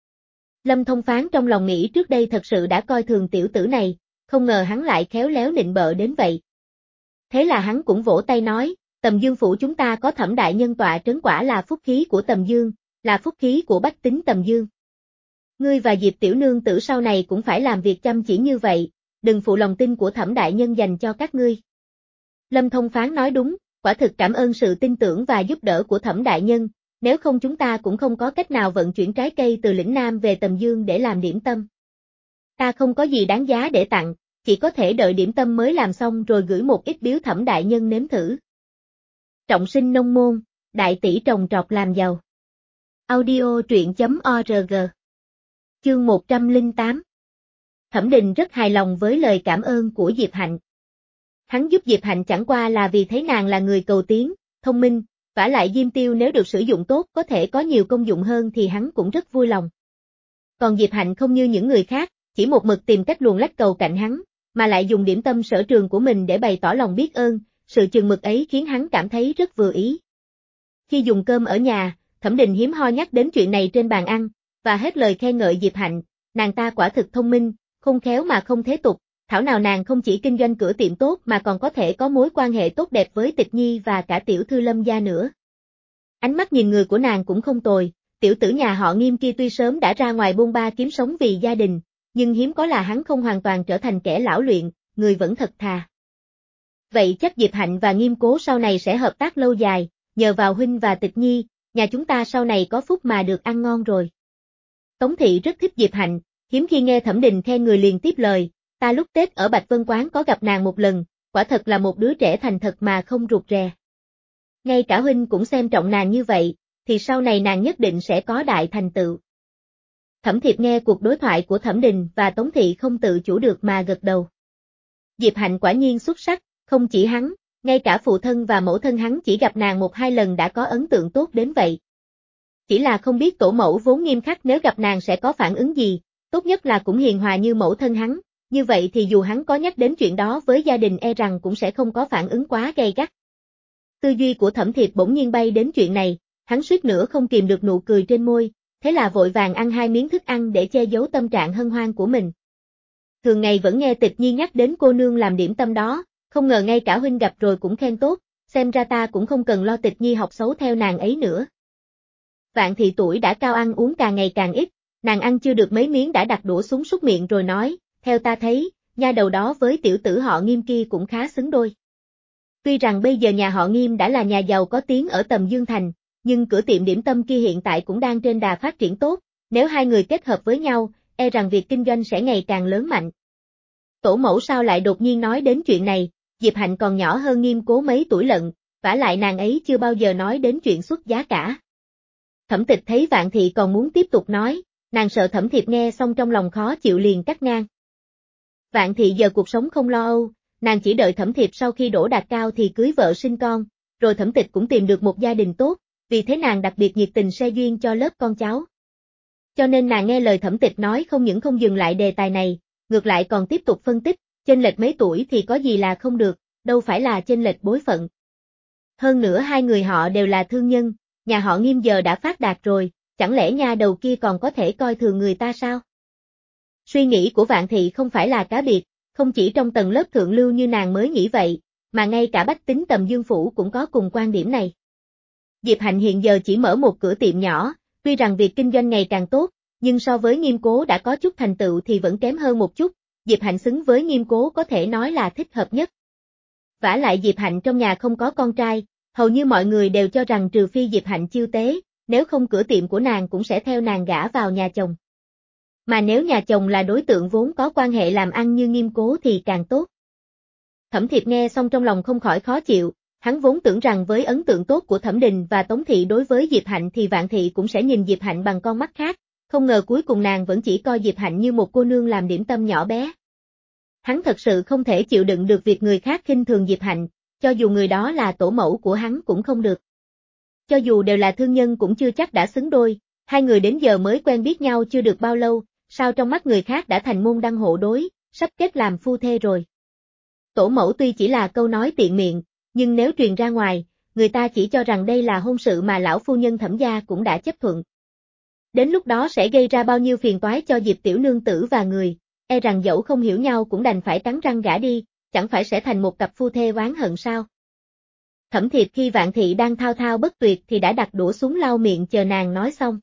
Lâm Thông Phán trong lòng nghĩ trước đây thật sự đã coi thường tiểu tử này, không ngờ hắn lại khéo léo nịnh bợ đến vậy. Thế là hắn cũng vỗ tay nói, Tầm Dương Phủ chúng ta có Thẩm đại nhân tọa trấn quả là phúc khí của Tầm Dương, là phúc khí của bách tính Tầm Dương. Ngươi và Diệp tiểu nương tử sau này cũng phải làm việc chăm chỉ như vậy, đừng phụ lòng tin của Thẩm đại nhân dành cho các ngươi. Lâm Thông Phán nói đúng, quả thực cảm ơn sự tin tưởng và giúp đỡ của Thẩm đại nhân, nếu không chúng ta cũng không có cách nào vận chuyển trái cây từ lĩnh Nam về Tầm Dương để làm điểm tâm. Ta không có gì đáng giá để tặng, chỉ có thể đợi điểm tâm mới làm xong rồi gửi một ít biếu Thẩm đại nhân nếm thử. Trọng sinh nông môn, đại tỷ trồng trọt làm giàu. Audio truyện chấm org. Chương một trăm lẻ tám. Thẩm Đình rất hài lòng với lời cảm ơn của Diệp Hạnh. Hắn giúp Diệp Hạnh chẳng qua là vì thấy nàng là người cầu tiến, thông minh, vả lại Diêm Tiêu nếu được sử dụng tốt có thể có nhiều công dụng hơn thì hắn cũng rất vui lòng. Còn Diệp Hạnh không như những người khác, chỉ một mực tìm cách luồn lách cầu cạnh hắn, mà lại dùng điểm tâm sở trường của mình để bày tỏ lòng biết ơn, sự chừng mực ấy khiến hắn cảm thấy rất vừa ý. Khi dùng cơm ở nhà, Thẩm Đình hiếm ho nhắc đến chuyện này trên bàn ăn, và hết lời khen ngợi Diệp Hạnh, nàng ta quả thực thông minh, khôn khéo mà không thế tục, thảo nào nàng không chỉ kinh doanh cửa tiệm tốt mà còn có thể có mối quan hệ tốt đẹp với Tịch Nhi và cả tiểu thư Lâm gia nữa. Ánh mắt nhìn người của nàng cũng không tồi, tiểu tử nhà họ Nghiêm kia tuy sớm đã ra ngoài bôn ba kiếm sống vì gia đình, nhưng hiếm có là hắn không hoàn toàn trở thành kẻ lão luyện, người vẫn thật thà. Vậy chắc Diệp Hạnh và Nghiêm Cố sau này sẽ hợp tác lâu dài, nhờ vào huynh và Tịch Nhi, nhà chúng ta sau này có phúc mà được ăn ngon rồi. Tống Thị rất thích Diệp Hạnh, hiếm khi nghe Thẩm Đình khen người liền tiếp lời, ta lúc Tết ở Bạch Vân Quán có gặp nàng một lần, quả thật là một đứa trẻ thành thật mà không rụt rè. Ngay cả huynh cũng xem trọng nàng như vậy, thì sau này nàng nhất định sẽ có đại thành tựu. Thẩm Thiệp nghe cuộc đối thoại của Thẩm Đình và Tống Thị không tự chủ được mà gật đầu. Diệp Hạnh quả nhiên xuất sắc, không chỉ hắn, ngay cả phụ thân và mẫu thân hắn chỉ gặp nàng một hai lần đã có ấn tượng tốt đến vậy. Chỉ là không biết tổ mẫu vốn nghiêm khắc nếu gặp nàng sẽ có phản ứng gì, tốt nhất là cũng hiền hòa như mẫu thân hắn, như vậy thì dù hắn có nhắc đến chuyện đó với gia đình e rằng cũng sẽ không có phản ứng quá gay gắt. Tư duy của Thẩm Thiệp bỗng nhiên bay đến chuyện này, hắn suýt nữa không kìm được nụ cười trên môi, thế là vội vàng ăn hai miếng thức ăn để che giấu tâm trạng hân hoan của mình. Thường ngày vẫn nghe Tịch Nhi nhắc đến cô nương làm điểm tâm đó, không ngờ ngay cả huynh gặp rồi cũng khen tốt, xem ra ta cũng không cần lo Tịch Nhi học xấu theo nàng ấy nữa. Vạn Thị tuổi đã cao ăn uống càng ngày càng ít, nàng ăn chưa được mấy miếng đã đặt đũa xuống súc miệng rồi nói, theo ta thấy, nha đầu đó với tiểu tử họ Nghiêm kia cũng khá xứng đôi. Tuy rằng bây giờ nhà họ Nghiêm đã là nhà giàu có tiếng ở Tầm Dương Thành, nhưng cửa tiệm điểm tâm kia hiện tại cũng đang trên đà phát triển tốt, nếu hai người kết hợp với nhau, e rằng việc kinh doanh sẽ ngày càng lớn mạnh. Tổ mẫu sao lại đột nhiên nói đến chuyện này, Diệp Hạnh còn nhỏ hơn Nghiêm Cố mấy tuổi lận, vả lại nàng ấy chưa bao giờ nói đến chuyện xuất giá cả. Thẩm Tịch thấy Vạn Thị còn muốn tiếp tục nói, nàng sợ Thẩm Thiệp nghe xong trong lòng khó chịu liền cắt ngang. Vạn Thị giờ cuộc sống không lo âu, nàng chỉ đợi Thẩm Thiệp sau khi đỗ đạt cao thì cưới vợ sinh con, rồi Thẩm Tịch cũng tìm được một gia đình tốt, vì thế nàng đặc biệt nhiệt tình xe duyên cho lớp con cháu. Cho nên nàng nghe lời Thẩm Tịch nói không những không dừng lại đề tài này, ngược lại còn tiếp tục phân tích, chênh lệch mấy tuổi thì có gì là không được, đâu phải là chênh lệch bối phận. Hơn nữa hai người họ đều là thương nhân, nhà họ Nghiêm giờ đã phát đạt rồi, chẳng lẽ nha đầu kia còn có thể coi thường người ta sao? Suy nghĩ của Vạn Thị không phải là cá biệt, không chỉ trong tầng lớp thượng lưu như nàng mới nghĩ vậy, mà ngay cả bách tính Tầm Dương Phủ cũng có cùng quan điểm này. Diệp Hạnh hiện giờ chỉ mở một cửa tiệm nhỏ, tuy rằng việc kinh doanh ngày càng tốt, nhưng so với Nghiêm Cố đã có chút thành tựu thì vẫn kém hơn một chút, Diệp Hạnh xứng với Nghiêm Cố có thể nói là thích hợp nhất. Vả lại Diệp Hạnh trong nhà không có con trai, hầu như mọi người đều cho rằng trừ phi Diệp Hạnh chiêu tế, nếu không cửa tiệm của nàng cũng sẽ theo nàng gả vào nhà chồng. Mà nếu nhà chồng là đối tượng vốn có quan hệ làm ăn như Nghiêm Cố thì càng tốt. Thẩm Thiệp nghe xong trong lòng không khỏi khó chịu, hắn vốn tưởng rằng với ấn tượng tốt của Thẩm Đình và Tống Thị đối với Diệp Hạnh thì Vạn Thị cũng sẽ nhìn Diệp Hạnh bằng con mắt khác, không ngờ cuối cùng nàng vẫn chỉ coi Diệp Hạnh như một cô nương làm điểm tâm nhỏ bé. Hắn thật sự không thể chịu đựng được việc người khác khinh thường Diệp Hạnh, cho dù người đó là tổ mẫu của hắn cũng không được. Cho dù đều là thương nhân cũng chưa chắc đã xứng đôi, hai người đến giờ mới quen biết nhau chưa được bao lâu, sao trong mắt người khác đã thành môn đăng hộ đối, sắp kết làm phu thê rồi. Tổ mẫu tuy chỉ là câu nói tiện miệng, nhưng nếu truyền ra ngoài, người ta chỉ cho rằng đây là hôn sự mà lão phu nhân Thẩm gia cũng đã chấp thuận. Đến lúc đó sẽ gây ra bao nhiêu phiền toái cho Diệp tiểu nương tử và người, e rằng dẫu không hiểu nhau cũng đành phải cắn răng gả đi, chẳng phải sẽ thành một cặp phu thê oán hận sao. Thẩm Thiệp khi Vạn Thị đang thao thao bất tuyệt thì đã đặt đũa xuống lau miệng chờ nàng nói xong.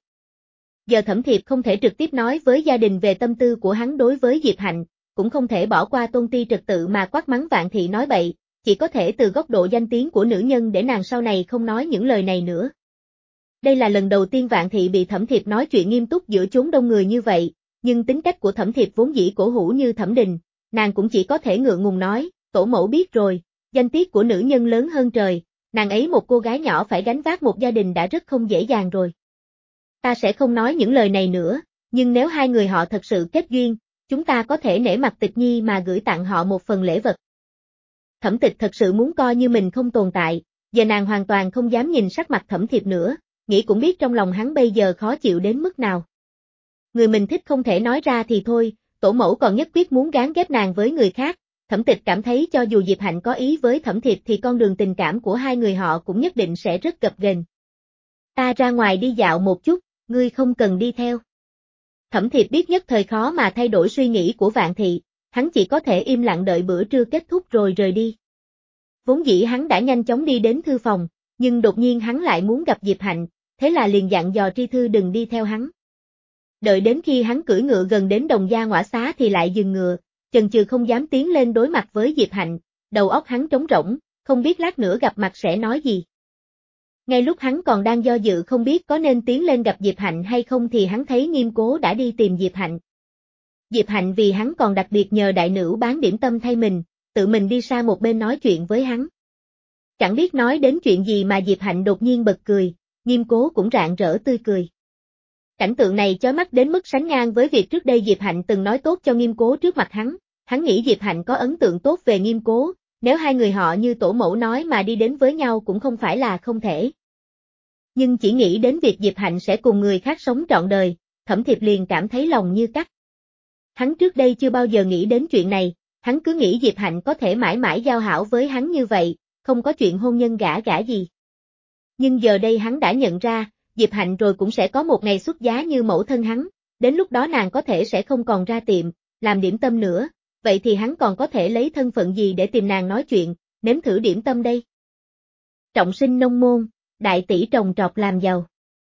Giờ Thẩm Thiệp không thể trực tiếp nói với gia đình về tâm tư của hắn đối với Diệp Hạnh, cũng không thể bỏ qua tôn ti trật tự mà quát mắng Vạn Thị nói bậy, chỉ có thể từ góc độ danh tiếng của nữ nhân để nàng sau này không nói những lời này nữa. Đây là lần đầu tiên Vạn Thị bị Thẩm Thiệp nói chuyện nghiêm túc giữa chốn đông người như vậy, nhưng tính cách của Thẩm Thiệp vốn dĩ cổ hủ như Thẩm Đình, nàng cũng chỉ có thể ngượng ngùng nói, tổ mẫu biết rồi, danh tiết của nữ nhân lớn hơn trời, nàng ấy một cô gái nhỏ phải gánh vác một gia đình đã rất không dễ dàng rồi. Ta sẽ không nói những lời này nữa, nhưng nếu hai người họ thật sự kết duyên, chúng ta có thể nể mặt Tịch Nhi mà gửi tặng họ một phần lễ vật. Thẩm Tịch thật sự muốn coi như mình không tồn tại, giờ nàng hoàn toàn không dám nhìn sắc mặt Thẩm Thiệp nữa, nghĩ cũng biết trong lòng hắn bây giờ khó chịu đến mức nào. Người mình thích không thể nói ra thì thôi, tổ mẫu còn nhất quyết muốn gán ghép nàng với người khác, Thẩm Tịch cảm thấy cho dù Diệp Hạnh có ý với Thẩm Thiệp thì con đường tình cảm của hai người họ cũng nhất định sẽ rất gập ghềnh. Ta ra ngoài đi dạo một chút, ngươi không cần đi theo. Thẩm Thiệp biết nhất thời khó mà thay đổi suy nghĩ của Vạn Thị, hắn chỉ có thể im lặng đợi bữa trưa kết thúc rồi rời đi. Vốn dĩ hắn đã nhanh chóng đi đến thư phòng, nhưng đột nhiên hắn lại muốn gặp Diệp Hạnh, thế là liền dặn dò Tri Thư đừng đi theo hắn. Đợi đến khi hắn cưỡi ngựa gần đến Đồng Gia Ngõa Xá thì lại dừng ngựa, chần chừ không dám tiến lên đối mặt với Diệp Hạnh, đầu óc hắn trống rỗng, không biết lát nữa gặp mặt sẽ nói gì. Ngay lúc hắn còn đang do dự không biết có nên tiến lên gặp Diệp Hạnh hay không thì hắn thấy Nghiêm Cố đã đi tìm Diệp Hạnh. Diệp Hạnh vì hắn còn đặc biệt nhờ đại nữ bán điểm tâm thay mình, tự mình đi sang một bên nói chuyện với hắn. Chẳng biết nói đến chuyện gì mà Diệp Hạnh đột nhiên bật cười, Nghiêm Cố cũng rạng rỡ tươi cười. Cảnh tượng này chói mắt đến mức sánh ngang với việc trước đây Diệp Hạnh từng nói tốt cho Nghiêm Cố trước mặt hắn, hắn nghĩ Diệp Hạnh có ấn tượng tốt về Nghiêm Cố, nếu hai người họ như tổ mẫu nói mà đi đến với nhau cũng không phải là không thể. Nhưng chỉ nghĩ đến việc Diệp Hạnh sẽ cùng người khác sống trọn đời, Thẩm Thiệp liền cảm thấy lòng như cắt. Hắn trước đây chưa bao giờ nghĩ đến chuyện này, hắn cứ nghĩ Diệp Hạnh có thể mãi mãi giao hảo với hắn như vậy, không có chuyện hôn nhân gả gả gì. Nhưng giờ đây hắn đã nhận ra, Diệp Hạnh rồi cũng sẽ có một ngày xuất giá như mẫu thân hắn, đến lúc đó nàng có thể sẽ không còn ra tiệm, làm điểm tâm nữa, vậy thì hắn còn có thể lấy thân phận gì để tìm nàng nói chuyện, nếm thử điểm tâm đây. Trọng sinh nông môn, đại tỷ trồng trọt làm giàu.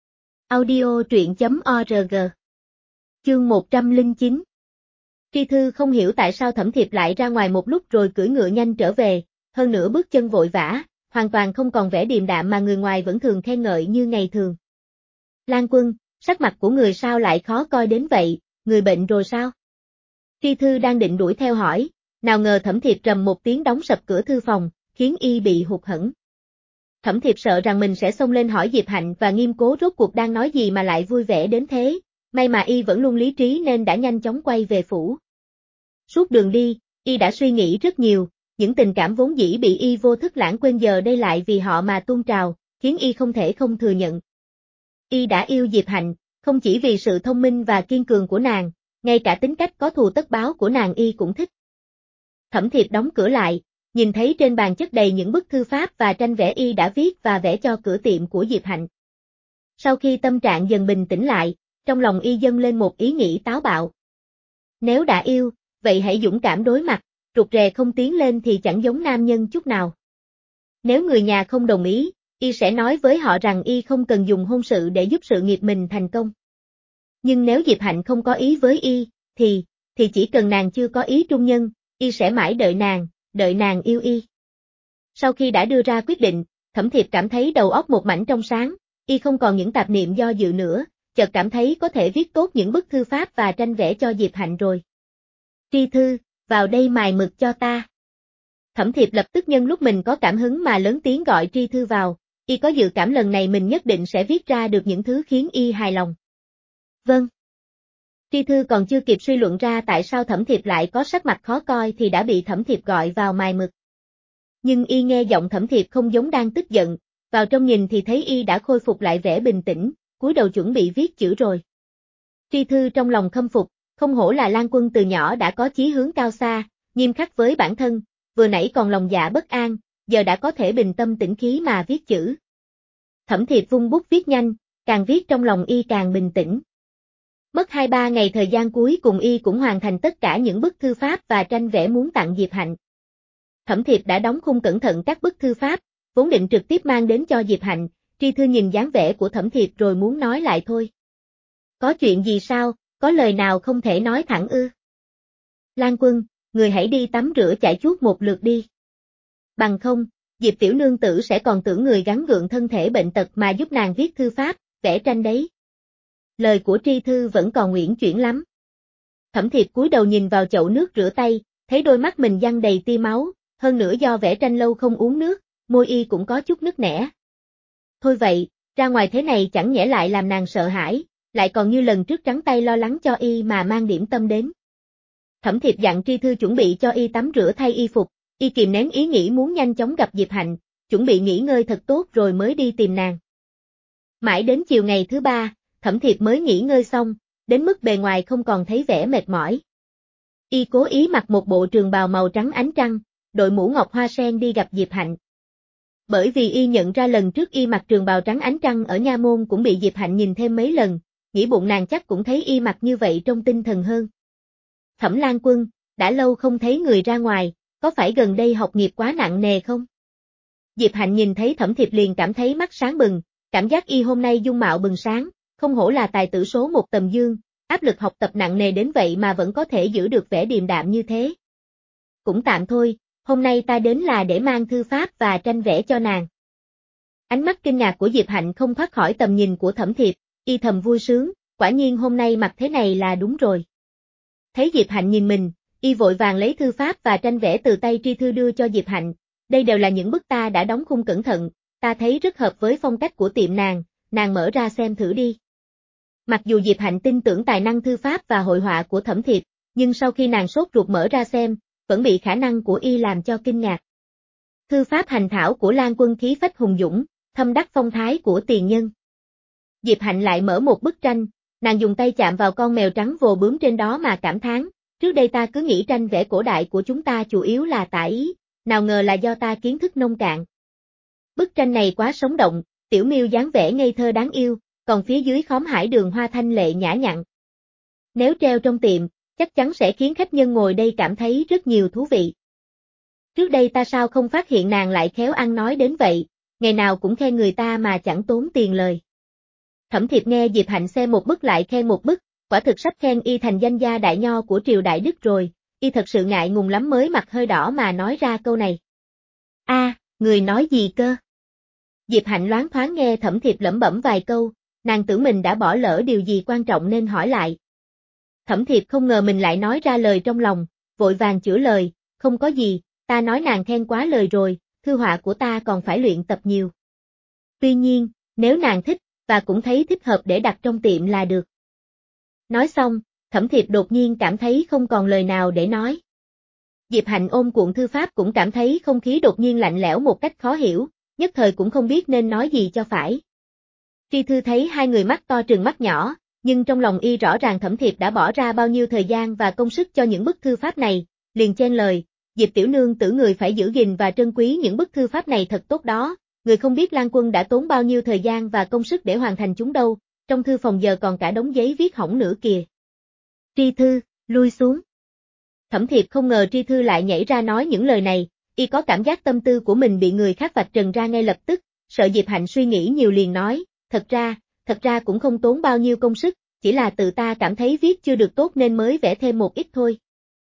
Audio truyện chấm org. Chương một trăm lẻ chín. Tri Thư không hiểu tại sao Thẩm Thiệp lại ra ngoài một lúc rồi cưỡi ngựa nhanh trở về, hơn nữa bước chân vội vã, hoàn toàn không còn vẻ điềm đạm mà người ngoài vẫn thường khen ngợi như ngày thường. Lan Quân, sắc mặt của người sao lại khó coi đến vậy, người bệnh rồi sao? Tri Thư đang định đuổi theo hỏi, nào ngờ Thẩm Thiệp trầm một tiếng đóng sập cửa thư phòng, khiến y bị hụt hẫng. Thẩm Thiệp sợ rằng mình sẽ xông lên hỏi Diệp Hạnh và Nghiêm Cố rốt cuộc đang nói gì mà lại vui vẻ đến thế, may mà y vẫn luôn lý trí nên đã nhanh chóng quay về phủ. Suốt đường đi, y đã suy nghĩ rất nhiều, những tình cảm vốn dĩ bị y vô thức lãng quên giờ đây lại vì họ mà tuôn trào, khiến y không thể không thừa nhận. Y đã yêu Diệp Hạnh, không chỉ vì sự thông minh và kiên cường của nàng, ngay cả tính cách có thù tất báo của nàng y cũng thích. Thẩm Thiệp đóng cửa lại, nhìn thấy trên bàn chất đầy những bức thư pháp và tranh vẽ y đã viết và vẽ cho cửa tiệm của Diệp Hạnh. Sau khi tâm trạng dần bình tĩnh lại, trong lòng y dâng lên một ý nghĩ táo bạo. Nếu đã yêu, vậy hãy dũng cảm đối mặt, rụt rè không tiến lên thì chẳng giống nam nhân chút nào. Nếu người nhà không đồng ý, y sẽ nói với họ rằng y không cần dùng hôn sự để giúp sự nghiệp mình thành công. Nhưng nếu Diệp Hạnh không có ý với y, thì, thì chỉ cần nàng chưa có ý trung nhân, y sẽ mãi đợi nàng, đợi nàng yêu y. Sau khi đã đưa ra quyết định, Thẩm Thiệp cảm thấy đầu óc một mảnh trong sáng, y không còn những tạp niệm do dự nữa, chợt cảm thấy có thể viết tốt những bức thư pháp và tranh vẽ cho Diệp Hạnh rồi. Tri Thư, vào đây mài mực cho ta. Thẩm Thiệp lập tức nhân lúc mình có cảm hứng mà lớn tiếng gọi Tri Thư vào, y có dự cảm lần này mình nhất định sẽ viết ra được những thứ khiến y hài lòng. Vâng. Tri Thư còn chưa kịp suy luận ra tại sao Thẩm Thiệp lại có sắc mặt khó coi thì đã bị Thẩm Thiệp gọi vào mài mực. Nhưng y nghe giọng Thẩm Thiệp không giống đang tức giận, vào trong nhìn thì thấy y đã khôi phục lại vẻ bình tĩnh, cúi đầu chuẩn bị viết chữ rồi. Tri Thư trong lòng khâm phục, không hổ là Lan Quân từ nhỏ đã có chí hướng cao xa, nghiêm khắc với bản thân, vừa nãy còn lòng dạ bất an, giờ đã có thể bình tâm tĩnh khí mà viết chữ. Thẩm Thiệp vung bút viết nhanh, càng viết trong lòng y càng bình tĩnh. Mất hai ba ngày thời gian cuối cùng y cũng hoàn thành tất cả những bức thư pháp và tranh vẽ muốn tặng Diệp Hạnh. Thẩm Thiệp đã đóng khung cẩn thận các bức thư pháp, vốn định trực tiếp mang đến cho Diệp Hạnh, Tri Thư nhìn dáng vẻ của Thẩm Thiệp rồi muốn nói lại thôi. Có chuyện gì sao, có lời nào không thể nói thẳng ư? Lan Quân, người hãy đi tắm rửa chải chuốt một lượt đi. Bằng không, Diệp tiểu nương tử sẽ còn tưởng người gắng gượng thân thể bệnh tật mà giúp nàng viết thư pháp, vẽ tranh đấy. Lời của Tri Thư vẫn còn uyển chuyển lắm. Thẩm Thiệp cúi đầu nhìn vào chậu nước rửa tay, thấy đôi mắt mình giăng đầy tia máu, hơn nữa do vẽ tranh lâu không uống nước, môi y cũng có chút nứt nẻ. Thôi vậy, ra ngoài thế này chẳng nhẽ lại làm nàng sợ hãi, lại còn như lần trước trắng tay lo lắng cho y mà mang điểm tâm đến. Thẩm Thiệp dặn Tri Thư chuẩn bị cho y tắm rửa thay y phục, y kìm nén ý nghĩ muốn nhanh chóng gặp Diệp Hạnh, chuẩn bị nghỉ ngơi thật tốt rồi mới đi tìm nàng. Mãi đến chiều ngày thứ ba, Thẩm Thiệp mới nghỉ ngơi xong, đến mức bề ngoài không còn thấy vẻ mệt mỏi. Y cố ý mặc một bộ trường bào màu trắng ánh trăng, đội mũ ngọc hoa sen đi gặp Diệp Hạnh. Bởi vì y nhận ra lần trước y mặc trường bào trắng ánh trăng ở nha môn cũng bị Diệp Hạnh nhìn thêm mấy lần, nghĩ bụng nàng chắc cũng thấy y mặc như vậy trông tinh thần hơn. Thẩm Lan Quân, đã lâu không thấy người ra ngoài, có phải gần đây học nghiệp quá nặng nề không? Diệp Hạnh nhìn thấy Thẩm Thiệp liền cảm thấy mắt sáng bừng, cảm giác y hôm nay dung mạo bừng sáng, không hổ là tài tử số một tầm dương, áp lực học tập nặng nề đến vậy mà vẫn có thể giữ được vẻ điềm đạm như thế. Cũng tạm thôi, hôm nay ta đến là để mang thư pháp và tranh vẽ cho nàng. Ánh mắt kinh ngạc của Diệp Hạnh không thoát khỏi tầm nhìn của Thẩm Thiệp, y thầm vui sướng, quả nhiên hôm nay mặc thế này là đúng rồi. Thấy Diệp Hạnh nhìn mình, y vội vàng lấy thư pháp và tranh vẽ từ tay Tri Thư đưa cho Diệp Hạnh, đây đều là những bức ta đã đóng khung cẩn thận, ta thấy rất hợp với phong cách của tiệm nàng, nàng mở ra xem thử đi. Mặc dù Diệp Hạnh tin tưởng tài năng thư pháp và hội họa của Thẩm Thiệp, nhưng sau khi nàng sốt ruột mở ra xem, vẫn bị khả năng của y làm cho kinh ngạc. Thư pháp hành thảo của Lan Quân khí phách hùng dũng, thâm đắc phong thái của tiền nhân. Diệp Hạnh lại mở một bức tranh, nàng dùng tay chạm vào con mèo trắng vồ bướm trên đó mà cảm thán, trước đây ta cứ nghĩ tranh vẽ cổ đại của chúng ta chủ yếu là tả ý, nào ngờ là do ta kiến thức nông cạn. Bức tranh này quá sống động, tiểu miêu dáng vẻ ngây thơ đáng yêu, còn phía dưới khóm hải đường hoa thanh lệ nhã nhặn. Nếu treo trong tiệm, chắc chắn sẽ khiến khách nhân ngồi đây cảm thấy rất nhiều thú vị. Trước đây ta sao không phát hiện nàng lại khéo ăn nói đến vậy, ngày nào cũng khen người ta mà chẳng tốn tiền lời. Thẩm Thiệp nghe Diệp Hạnh xem một bức lại khen một bức, quả thực sắp khen y thành danh gia đại nho của triều Đại Đức rồi, y thật sự ngại ngùng lắm mới mặt hơi đỏ mà nói ra câu này. A, à, người nói gì cơ? Diệp Hạnh loáng thoáng nghe Thẩm Thiệp lẩm bẩm vài câu, nàng tưởng mình đã bỏ lỡ điều gì quan trọng nên hỏi lại. Thẩm Thiệp không ngờ mình lại nói ra lời trong lòng, vội vàng chữa lời, không có gì, ta nói nàng khen quá lời rồi, thư họa của ta còn phải luyện tập nhiều. Tuy nhiên, nếu nàng thích, và cũng thấy thích hợp để đặt trong tiệm là được. Nói xong, Thẩm Thiệp đột nhiên cảm thấy không còn lời nào để nói. Diệp Hạnh ôm cuộn thư pháp cũng cảm thấy không khí đột nhiên lạnh lẽo một cách khó hiểu, nhất thời cũng không biết nên nói gì cho phải. Tri Thư thấy hai người mắt to trừng mắt nhỏ, nhưng trong lòng y rõ ràng Thẩm Thiệp đã bỏ ra bao nhiêu thời gian và công sức cho những bức thư pháp này, liền chen lời, Diệp tiểu nương tử người phải giữ gìn và trân quý những bức thư pháp này thật tốt đó, người không biết Lan Quân đã tốn bao nhiêu thời gian và công sức để hoàn thành chúng đâu, trong thư phòng giờ còn cả đống giấy viết hỏng nữa kìa. Tri Thư, lui xuống. Thẩm Thiệp không ngờ Tri Thư lại nhảy ra nói những lời này, y có cảm giác tâm tư của mình bị người khác vạch trần ra ngay lập tức, sợ Diệp Hạnh suy nghĩ nhiều liền nói, thật ra, thật ra cũng không tốn bao nhiêu công sức, chỉ là tự ta cảm thấy viết chưa được tốt nên mới vẽ thêm một ít thôi.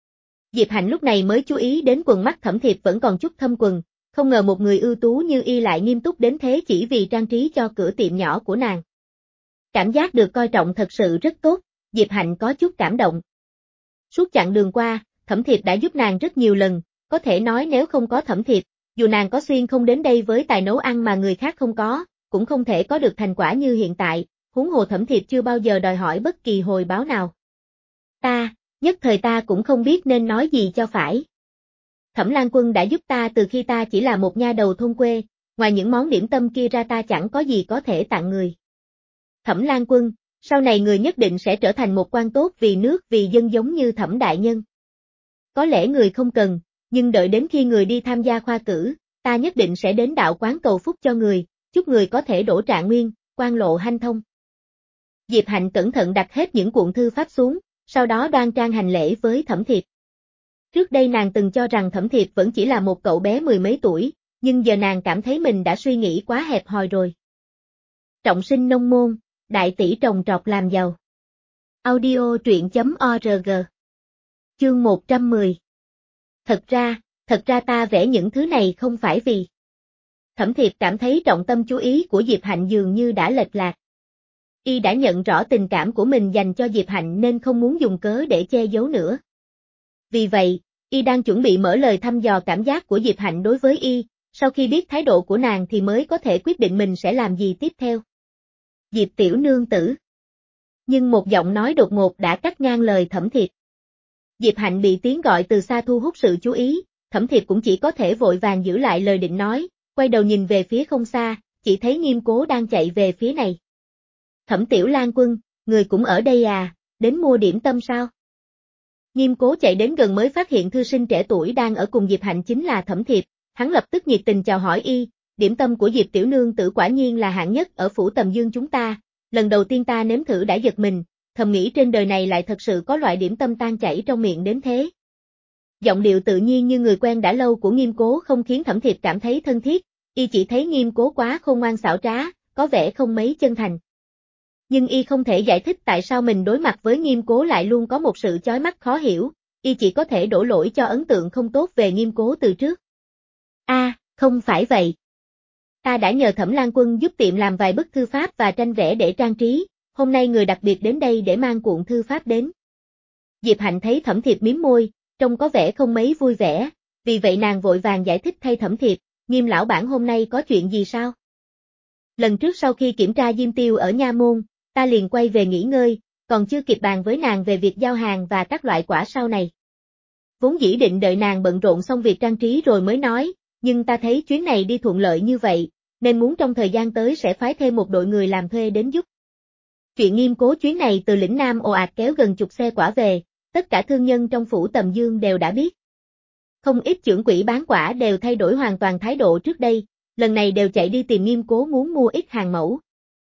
Diệp Hạnh lúc này mới chú ý đến quần mắt Thẩm Thiệp vẫn còn chút thâm quần, không ngờ một người ưu tú như y lại nghiêm túc đến thế chỉ vì trang trí cho cửa tiệm nhỏ của nàng. Cảm giác được coi trọng thật sự rất tốt, Diệp Hạnh có chút cảm động. Suốt chặng đường qua, Thẩm Thiệp đã giúp nàng rất nhiều lần, có thể nói nếu không có Thẩm Thiệp, dù nàng có xuyên không đến đây với tài nấu ăn mà người khác không có, cũng không thể có được thành quả như hiện tại, huống hồ Thẩm Thiệp chưa bao giờ đòi hỏi bất kỳ hồi báo nào. Ta, nhất thời ta cũng không biết nên nói gì cho phải. Thẩm Lan Quân đã giúp ta từ khi ta chỉ là một nha đầu thôn quê, ngoài những món điểm tâm kia ra ta chẳng có gì có thể tặng người. Thẩm Lan Quân, sau này người nhất định sẽ trở thành một quan tốt vì nước vì dân giống như Thẩm đại nhân. Có lẽ người không cần, nhưng đợi đến khi người đi tham gia khoa cử, ta nhất định sẽ đến đạo quán cầu phúc cho người, chúc người có thể đỗ trạng nguyên, quan lộ hanh thông. Diệp Hạnh cẩn thận đặt hết những cuộn thư pháp xuống, sau đó đoan trang hành lễ với Thẩm Thiệp. Trước đây nàng từng cho rằng Thẩm Thiệp vẫn chỉ là một cậu bé mười mấy tuổi, nhưng giờ nàng cảm thấy mình đã suy nghĩ quá hẹp hòi rồi. Trọng sinh nông môn, đại tỷ trồng trọt làm giàu. Audio truyện chấm org. Chương một trăm mười. Thật ra, thật ra ta vẽ những thứ này không phải vì. Thẩm Thiệp cảm thấy trọng tâm chú ý của Diệp Hạnh dường như đã lệch lạc. Y đã nhận rõ tình cảm của mình dành cho Diệp Hạnh nên không muốn dùng cớ để che giấu nữa. Vì vậy, Y đang chuẩn bị mở lời thăm dò cảm giác của Diệp Hạnh đối với Y, sau khi biết thái độ của nàng thì mới có thể quyết định mình sẽ làm gì tiếp theo. Diệp tiểu nương tử. Nhưng một giọng nói đột ngột đã cắt ngang lời Thẩm Thiệp. Diệp Hạnh bị tiếng gọi từ xa thu hút sự chú ý, Thẩm Thiệp cũng chỉ có thể vội vàng giữ lại lời định nói, quay đầu nhìn về phía không xa, chỉ thấy Nghiêm Cố đang chạy về phía này. Thẩm Tiểu Lan Quân, người cũng ở đây à, đến mua điểm tâm sao? Nghiêm Cố chạy đến gần mới phát hiện thư sinh trẻ tuổi đang ở cùng Diệp Hạnh chính là Thẩm Thiệp, hắn lập tức nhiệt tình chào hỏi Y, điểm tâm của Diệp tiểu nương tử quả nhiên là hạng nhất ở phủ Tầm Dương chúng ta, lần đầu tiên ta nếm thử đã giật mình, thầm nghĩ trên đời này lại thật sự có loại điểm tâm tan chảy trong miệng đến thế. Giọng điệu tự nhiên như người quen đã lâu của Nghiêm Cố không khiến Thẩm Thiệp cảm thấy thân thiết, Y chỉ thấy Nghiêm Cố quá khôn ngoan xảo trá, có vẻ không mấy chân thành. Nhưng Y không thể giải thích tại sao mình đối mặt với Nghiêm Cố lại luôn có một sự chói mắt khó hiểu, Y chỉ có thể đổ lỗi cho ấn tượng không tốt về Nghiêm Cố từ trước. A, à, không phải vậy. Ta đã nhờ Thẩm Lan Quân giúp tiệm làm vài bức thư pháp và tranh vẽ để trang trí, hôm nay người đặc biệt đến đây để mang cuộn thư pháp đến. Diệp Hạnh thấy Thẩm Thiệp mím môi, trông có vẻ không mấy vui vẻ, vì vậy nàng vội vàng giải thích thay Thẩm Thiệp, Nghiêm lão bản hôm nay có chuyện gì sao? Lần trước sau khi kiểm tra diêm tiêu ở nha môn, ta liền quay về nghỉ ngơi, còn chưa kịp bàn với nàng về việc giao hàng và các loại quả sau này. Vốn dĩ định đợi nàng bận rộn xong việc trang trí rồi mới nói, nhưng ta thấy chuyến này đi thuận lợi như vậy, nên muốn trong thời gian tới sẽ phái thêm một đội người làm thuê đến giúp. Chuyện Nghiêm Cố chuyến này từ lĩnh Nam ồ ạt kéo gần chục xe quả về, tất cả thương nhân trong phủ Tầm Dương đều đã biết. Không ít trưởng quỹ bán quả đều thay đổi hoàn toàn thái độ trước đây, lần này đều chạy đi tìm Nghiêm Cố muốn mua ít hàng mẫu.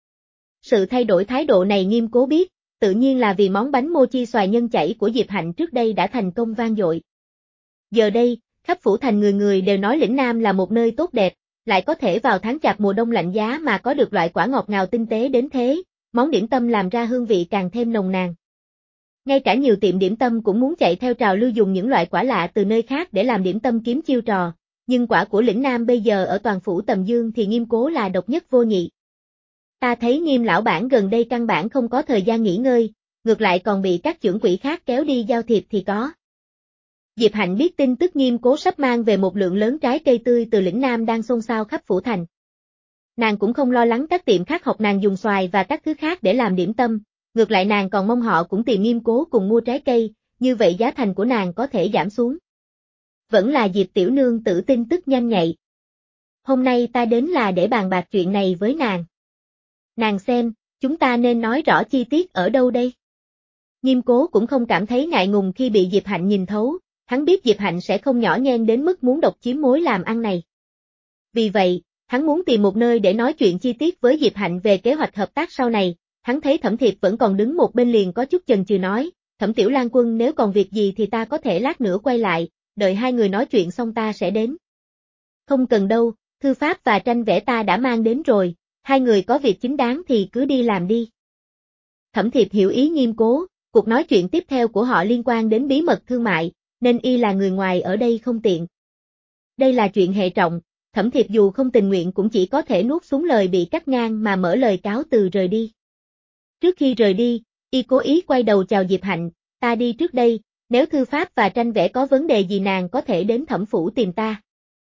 Sự thay đổi thái độ này Nghiêm Cố biết, tự nhiên là vì món bánh mochi xoài nhân chảy của Diệp Hạnh trước đây đã thành công vang dội. Giờ đây, khắp phủ thành người người đều nói lĩnh Nam là một nơi tốt đẹp, lại có thể vào tháng chạp mùa đông lạnh giá mà có được loại quả ngọt ngào tinh tế đến thế, món điểm tâm làm ra hương vị càng thêm nồng nàn. Ngay cả nhiều tiệm điểm tâm cũng muốn chạy theo trào lưu dùng những loại quả lạ từ nơi khác để làm điểm tâm kiếm chiêu trò, nhưng quả của lĩnh Nam bây giờ ở toàn phủ Tầm Dương thì Nghiêm Cố là độc nhất vô nhị. Ta thấy Nghiêm lão bản gần đây căn bản không có thời gian nghỉ ngơi, ngược lại còn bị các trưởng quỹ khác kéo đi giao thiệp thì có. Diệp Hạnh biết tin tức Nghiêm Cố sắp mang về một lượng lớn trái cây tươi từ lĩnh Nam đang xôn xao khắp phủ thành. Nàng cũng không lo lắng các tiệm khác học nàng dùng xoài và các thứ khác để làm điểm tâm, ngược lại nàng còn mong họ cũng tìm Nghiêm Cố cùng mua trái cây, như vậy giá thành của nàng có thể giảm xuống. Vẫn là Diệp tiểu nương tử tin tức nhanh nhạy. Hôm nay ta đến là để bàn bạc chuyện này với nàng. Nàng xem, chúng ta nên nói rõ chi tiết ở đâu đây? Nghiêm Cố cũng không cảm thấy ngại ngùng khi bị Diệp Hạnh nhìn thấu, hắn biết Diệp Hạnh sẽ không nhỏ nhen đến mức muốn độc chiếm mối làm ăn này. Vì vậy, hắn muốn tìm một nơi để nói chuyện chi tiết với Diệp Hạnh về kế hoạch hợp tác sau này, hắn thấy Thẩm Thiệp vẫn còn đứng một bên liền có chút chần chừ nói, Thẩm Tiểu Lan Quân nếu còn việc gì thì ta có thể lát nữa quay lại, đợi hai người nói chuyện xong ta sẽ đến. Không cần đâu, thư pháp và tranh vẽ ta đã mang đến rồi, hai người có việc chính đáng thì cứ đi làm đi. Thẩm Thiệp hiểu ý Nghiêm Cố, cuộc nói chuyện tiếp theo của họ liên quan đến bí mật thương mại, nên y là người ngoài ở đây không tiện. Đây là chuyện hệ trọng, Thẩm Thiệp dù không tình nguyện cũng chỉ có thể nuốt xuống lời bị cắt ngang mà mở lời cáo từ rời đi. Trước khi rời đi, y cố ý quay đầu chào Diệp Hạnh, ta đi trước đây, nếu thư pháp và tranh vẽ có vấn đề gì nàng có thể đến Thẩm phủ tìm ta.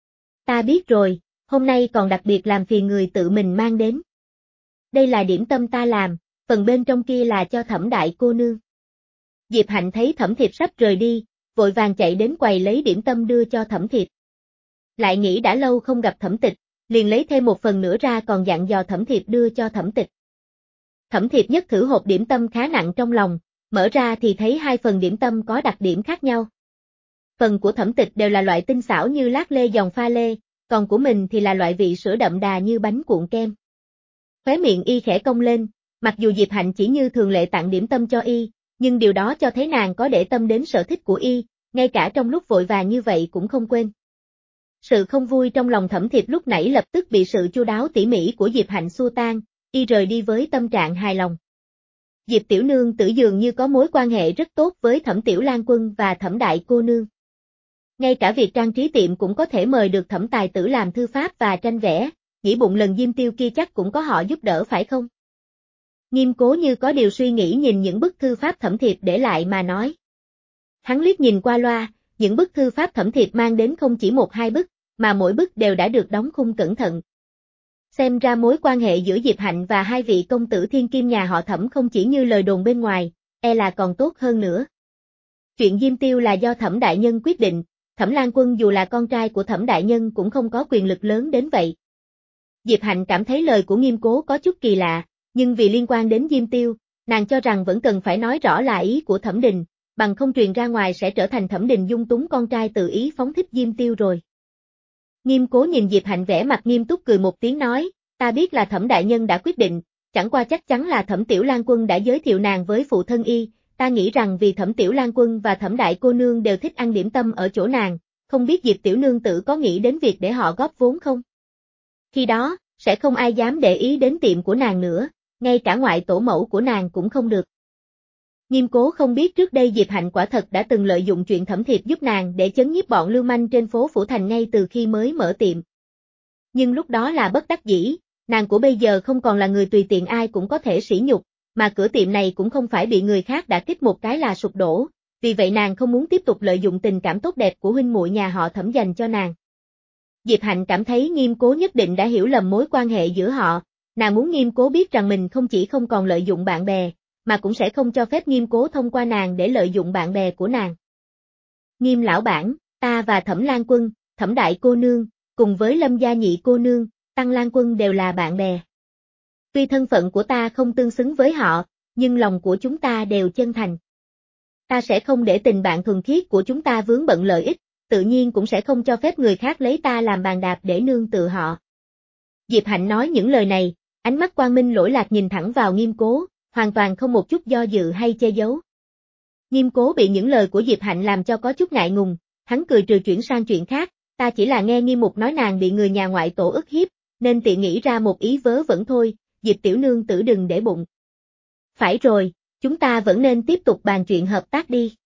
Ta biết rồi, hôm nay còn đặc biệt làm phiền người tự mình mang đến. Đây là điểm tâm ta làm, phần bên trong kia là cho Thẩm đại cô nương. Diệp Hạnh thấy Thẩm Thiệp sắp rời đi, vội vàng chạy đến quầy lấy điểm tâm đưa cho Thẩm Thiệp. Lại nghĩ đã lâu không gặp Thẩm Tịch, liền lấy thêm một phần nữa ra còn dặn dò Thẩm Thiệp đưa cho Thẩm Tịch. Thẩm Thiệp nhất thử hộp điểm tâm khá nặng trong lòng, mở ra thì thấy hai phần điểm tâm có đặc điểm khác nhau. Phần của Thẩm Tịch đều là loại tinh xảo như lát lê dòng pha lê, còn của mình thì là loại vị sữa đậm đà như bánh cuộn kem. Khóe miệng y khẽ cong lên, mặc dù Diệp Hạnh chỉ như thường lệ tặng điểm tâm cho y, nhưng điều đó cho thấy nàng có để tâm đến sở thích của y, ngay cả trong lúc vội vàng như vậy cũng không quên. Sự không vui trong lòng Thẩm Thiệp lúc nãy lập tức bị sự chu đáo tỉ mỉ của Diệp Hạnh xua tan, y rời đi với tâm trạng hài lòng. Diệp tiểu nương tử dường như có mối quan hệ rất tốt với Thẩm Tiểu Lan Quân và Thẩm đại cô nương. Ngay cả việc trang trí tiệm cũng có thể mời được Thẩm tài tử làm thư pháp và tranh vẽ, nghĩ bụng lần Diêm Tiêu kia chắc cũng có họ giúp đỡ phải không? Nghiêm Cố như có điều suy nghĩ nhìn những bức thư pháp Thẩm Thiệp để lại mà nói. Hắn liếc nhìn qua loa, những bức thư pháp Thẩm Thiệp mang đến không chỉ một hai bức, mà mỗi bức đều đã được đóng khung cẩn thận. Xem ra mối quan hệ giữa Diệp Hạnh và hai vị công tử thiên kim nhà họ Thẩm không chỉ như lời đồn bên ngoài, e là còn tốt hơn nữa. Chuyện Diêm Tiêu là do Thẩm đại nhân quyết định, Thẩm Lan Quân dù là con trai của Thẩm đại nhân cũng không có quyền lực lớn đến vậy. Diệp Hạnh cảm thấy lời của Nghiêm Cố có chút kỳ lạ, nhưng vì liên quan đến Diêm Tiêu, nàng cho rằng vẫn cần phải nói rõ là ý của Thẩm Đình, bằng không truyền ra ngoài sẽ trở thành Thẩm Đình dung túng con trai tự ý phóng thích Diêm Tiêu rồi. Nghiêm Cố nhìn Diệp Hạnh vẻ mặt nghiêm túc cười một tiếng nói, ta biết là Thẩm đại nhân đã quyết định, chẳng qua chắc chắn là Thẩm Tiểu Lan Quân đã giới thiệu nàng với phụ thân y, ta nghĩ rằng vì Thẩm Tiểu Lan Quân và Thẩm đại cô nương đều thích ăn điểm tâm ở chỗ nàng, không biết Diệp tiểu nương tử có nghĩ đến việc để họ góp vốn không? Khi đó, sẽ không ai dám để ý đến tiệm của nàng nữa, ngay cả ngoại tổ mẫu của nàng cũng không được. Nghiêm Cố không biết trước đây Diệp Hạnh quả thật đã từng lợi dụng chuyện Thẩm Thiệp giúp nàng để chấn nhiếp bọn lưu manh trên phố Phủ Thành ngay từ khi mới mở tiệm. Nhưng lúc đó là bất đắc dĩ, nàng của bây giờ không còn là người tùy tiện ai cũng có thể sỉ nhục, mà cửa tiệm này cũng không phải bị người khác đã kích một cái là sụp đổ, vì vậy nàng không muốn tiếp tục lợi dụng tình cảm tốt đẹp của huynh muội nhà họ Thẩm dành cho nàng. Diệp Hạnh cảm thấy Nghiêm Cố nhất định đã hiểu lầm mối quan hệ giữa họ, nàng muốn Nghiêm Cố biết rằng mình không chỉ không còn lợi dụng bạn bè, mà cũng sẽ không cho phép Nghiêm Cố thông qua nàng để lợi dụng bạn bè của nàng. Nghiêm lão bản, ta và Thẩm Lan Quân, Thẩm đại cô nương, cùng với Lâm gia nhị cô nương, Tăng Lan Quân đều là bạn bè. Tuy thân phận của ta không tương xứng với họ, nhưng lòng của chúng ta đều chân thành. Ta sẽ không để tình bạn thuần khiết của chúng ta vướng bận lợi ích, tự nhiên cũng sẽ không cho phép người khác lấy ta làm bàn đạp để nương tựa họ. Diệp Hạnh nói những lời này, ánh mắt quang minh lỗi lạc nhìn thẳng vào Nghiêm Cố, hoàn toàn không một chút do dự hay che giấu. Nghiêm Cố bị những lời của Diệp Hạnh làm cho có chút ngại ngùng, hắn cười trừ chuyển sang chuyện khác, ta chỉ là nghe Nghiêm Mục nói nàng bị người nhà ngoại tổ ức hiếp, nên tiện nghĩ ra một ý vớ vẩn thôi, Diệp tiểu nương tử đừng để bụng. Phải rồi, chúng ta vẫn nên tiếp tục bàn chuyện hợp tác đi.